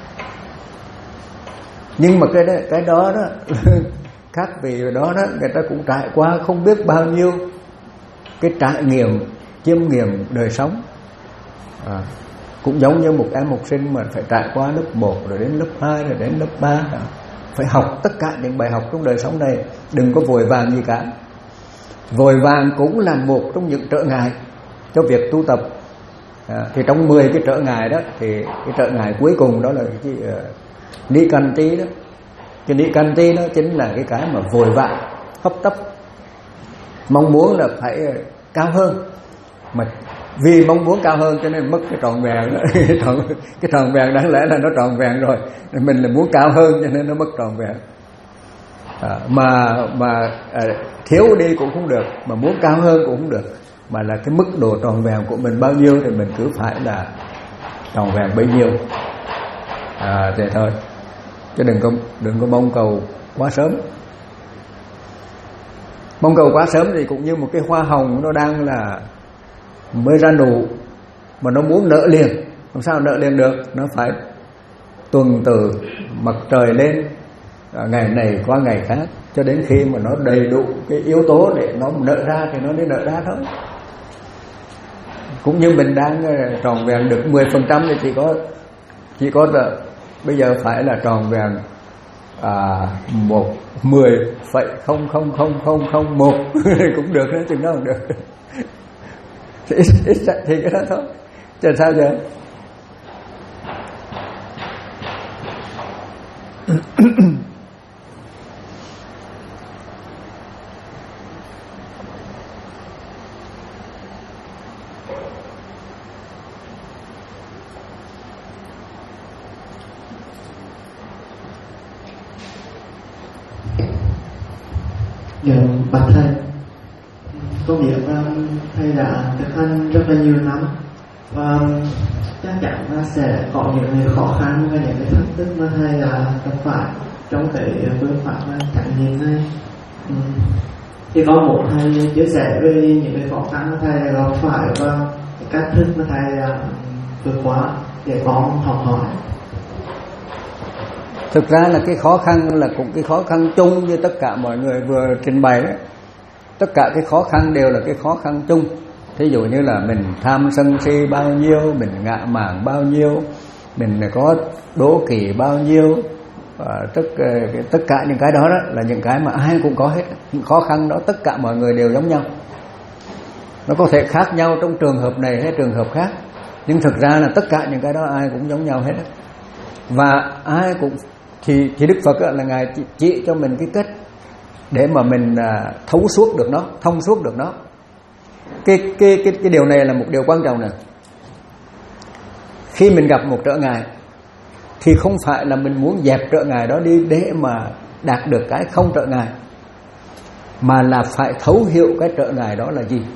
Nhưng mà cái đó, cái đó đó khác vì đó đó người ta cũng trải qua không biết bao nhiêu cái trải nghiệm, chiêm nghiệm đời sống. À, cũng giống như một em học sinh mà phải trải qua lớp một rồi đến lớp hai rồi đến lớp ba, phải học tất cả những bài học trong đời sống này. Đừng có vội vàng gì cả. Vội vàng cũng là một trong những trở ngại cho việc tu tập. À, thì trong mười cái trở ngại đó thì cái trở ngại cuối cùng đó là cái uh, ni căn tí đó. Cái ni căn tí đó chính là cái cái mà vội vã, hấp tấp, mong muốn là phải cao hơn, mà vì mong muốn cao hơn cho nên mất cái tròn vẹn đó. Cái tròn vẹn đáng lẽ là nó tròn vẹn rồi, mình là muốn cao hơn cho nên nó mất tròn vẹn. À, mà mà à, thiếu đi cũng không được, mà muốn cao hơn cũng không được, mà là cái mức độ tròn vẹn của mình bao nhiêu thì mình cứ phải là tròn vẹn bấy nhiêu. À, thế thôi, chứ đừng có đừng có mong cầu quá sớm. Mong cầu quá sớm thì cũng như một cái hoa hồng nó đang là mới ra nụ mà nó muốn nở liền, làm sao nở liền được? Nó phải tuần từ mặt trời lên, ngày này qua ngày khác, cho đến khi mà nó đầy đủ cái yếu tố để nó nở ra thì nó mới nở ra thôi. Cũng như mình đang tròn vẹn được mười phần trăm thì chỉ có chỉ có là bây giờ phải là tròn vẹn à, một mười phẩy không không không không không một cũng được đó, chừng đó không được. Thì, thì cái đó thôi, chứ sao giờ? Dạ, bạch thầy, có biết um, thầy đã thực hành rất là nhiều năm và um, chắc chắn là sẽ có những cái khó khăn và những cái thách thức mà thầy đã gặp phải trong cái phương pháp trải nghiệm này. Um, thì có một thầy chia sẻ về những cái khó khăn mà thầy đã gặp phải và cái cách thức mà thầy đã vượt qua để con học hỏi. Thực ra là cái khó khăn là cũng cái khó khăn chung như tất cả mọi người vừa trình bày đấy. Tất cả cái khó khăn đều là cái khó khăn chung. Thí dụ như là mình tham sân si bao nhiêu, mình ngạ mạn bao nhiêu, mình có đố kỵ bao nhiêu, và tất, tất cả những cái đó, đó là những cái mà ai cũng có hết. Những khó khăn đó tất cả mọi người đều giống nhau. Nó có thể khác nhau trong trường hợp này hay trường hợp khác, nhưng thực ra là tất cả những cái đó ai cũng giống nhau hết. Và ai cũng thì, thì Đức Phật là Ngài chỉ, chỉ cho mình cái cách để mà mình à, thấu suốt được nó, thông suốt được nó. Cái, cái, cái, cái điều này là một điều quan trọng này. Khi mình gặp một trở ngại thì không phải là mình muốn dẹp trở ngại đó đi để mà đạt được cái không trở ngại, mà là phải thấu hiểu cái trở ngại đó là gì.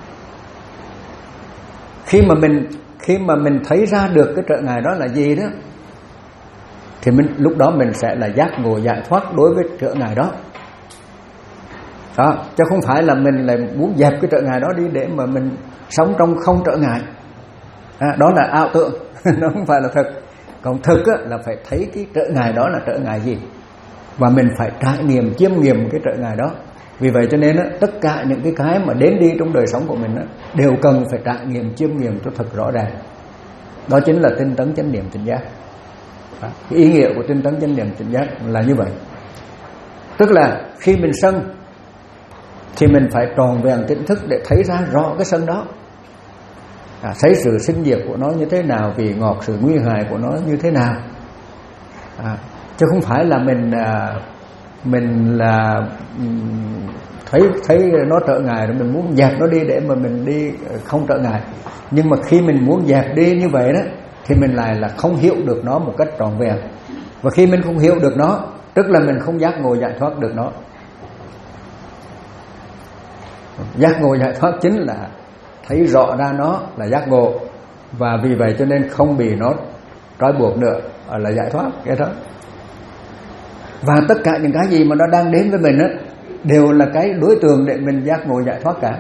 Khi mà mình khi mà mình thấy ra được cái trở ngại đó là gì đó, thì mình, lúc đó mình sẽ là giác ngộ giải thoát đối với trở ngại đó. Đó, chứ không phải là mình lại muốn dẹp cái trở ngại đó đi để mà mình sống trong không trở ngại. À, đó là ảo tưởng, nó không phải là thực. Còn thực á, là phải thấy cái trở ngại đó là trở ngại gì, và mình phải trải nghiệm, chiêm nghiệm cái trở ngại đó. Vì vậy cho nên á, tất cả những cái cái mà đến đi trong đời sống của mình á, đều cần phải trải nghiệm, chiêm nghiệm cho thật rõ ràng. Đó chính là tinh tấn chánh niệm tỉnh giác. Đó, cái ý nghĩa của tinh tấn chánh niệm tỉnh giác là như vậy. Tức là khi mình sân thì mình phải tròn vẹn tỉnh thức để thấy ra rõ cái sân đó, à, thấy sự sinh diệt của nó như thế nào, vị ngọt sự nguy hại của nó như thế nào, à, chứ không phải là mình à, mình là thấy thấy nó trở ngại rồi mình muốn dẹp nó đi để mà mình đi không trở ngại. Nhưng mà khi mình muốn dẹp đi như vậy đó thì mình lại là không hiểu được nó một cách trọn vẹn. Và khi mình không hiểu được nó, tức là mình không giác ngộ giải thoát được nó. Giác ngộ giải thoát chính là thấy rõ ra nó là giác ngộ, và vì vậy cho nên không bị nó trói buộc nữa là giải thoát cái đó. Và tất cả những cái gì mà nó đang đến với mình á đều là cái đối tượng để mình giác ngộ giải thoát cả.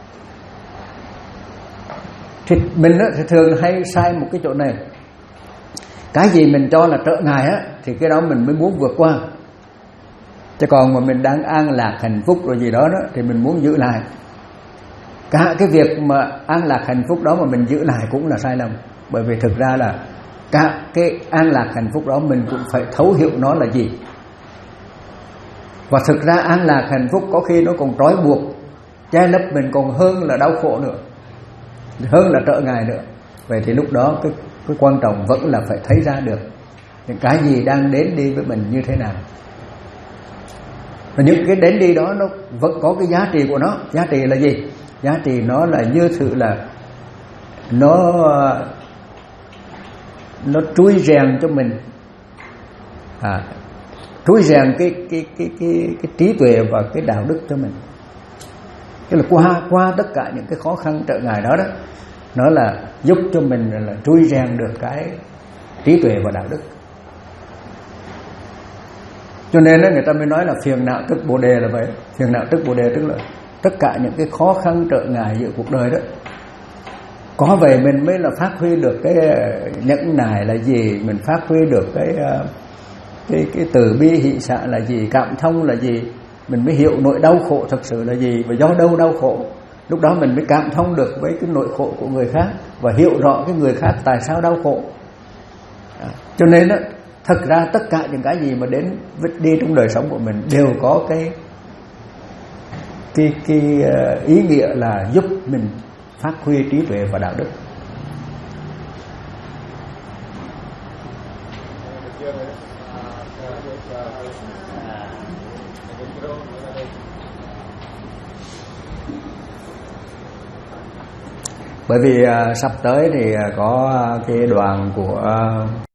Thì mình á, thì thường hay sai một cái chỗ này. Cái gì mình cho là trở ngại á thì cái đó mình mới muốn vượt qua. Chứ còn mà mình đang an lạc hạnh phúc rồi gì đó, đó thì mình muốn giữ lại. Cả cái việc mà an lạc hạnh phúc đó mà mình giữ lại cũng là sai lầm. Bởi vì thực ra là cả cái an lạc hạnh phúc đó mình cũng phải thấu hiểu nó là gì. Và thực ra an lạc hạnh phúc có khi nó còn trói buộc, che lấp mình còn hơn là đau khổ nữa, hơn là trở ngại nữa. Vậy thì lúc đó cái, cái quan trọng vẫn là phải thấy ra được những cái gì đang đến đi với mình như thế nào. Và những cái đến đi đó nó vẫn có cái giá trị của nó. Giá trị là gì? Giá trị nó là như sự là nó nó trui rèn cho mình, à, trui rèn cái cái cái cái cái trí tuệ và cái đạo đức cho mình. Tức là qua qua tất cả những cái khó khăn trở ngại đó đó, nó là giúp cho mình là trui rèn được cái trí tuệ và đạo đức. Cho nên đó, người ta mới nói là phiền não tức bồ đề là vậy. Phiền não tức bồ đề tức là tất cả những cái khó khăn trở ngại giữa cuộc đời đó, có vậy mình mới là phát huy được cái nhẫn nại là gì, mình phát huy được cái cái cái từ bi hỷ xả là gì, cảm thông là gì, mình mới hiểu nỗi đau khổ thật sự là gì và do đâu đau khổ. Lúc đó mình mới cảm thông được với cái nỗi khổ của người khác và hiểu rõ cái người khác tại sao đau khổ. À, cho nên đó, thật ra tất cả những cái gì mà đến đi trong đời sống của mình đều có cái cái cái ý nghĩa là giúp mình phát huy trí tuệ và đạo đức. Bởi vì uh, sắp tới thì uh, có cái đoàn của uh,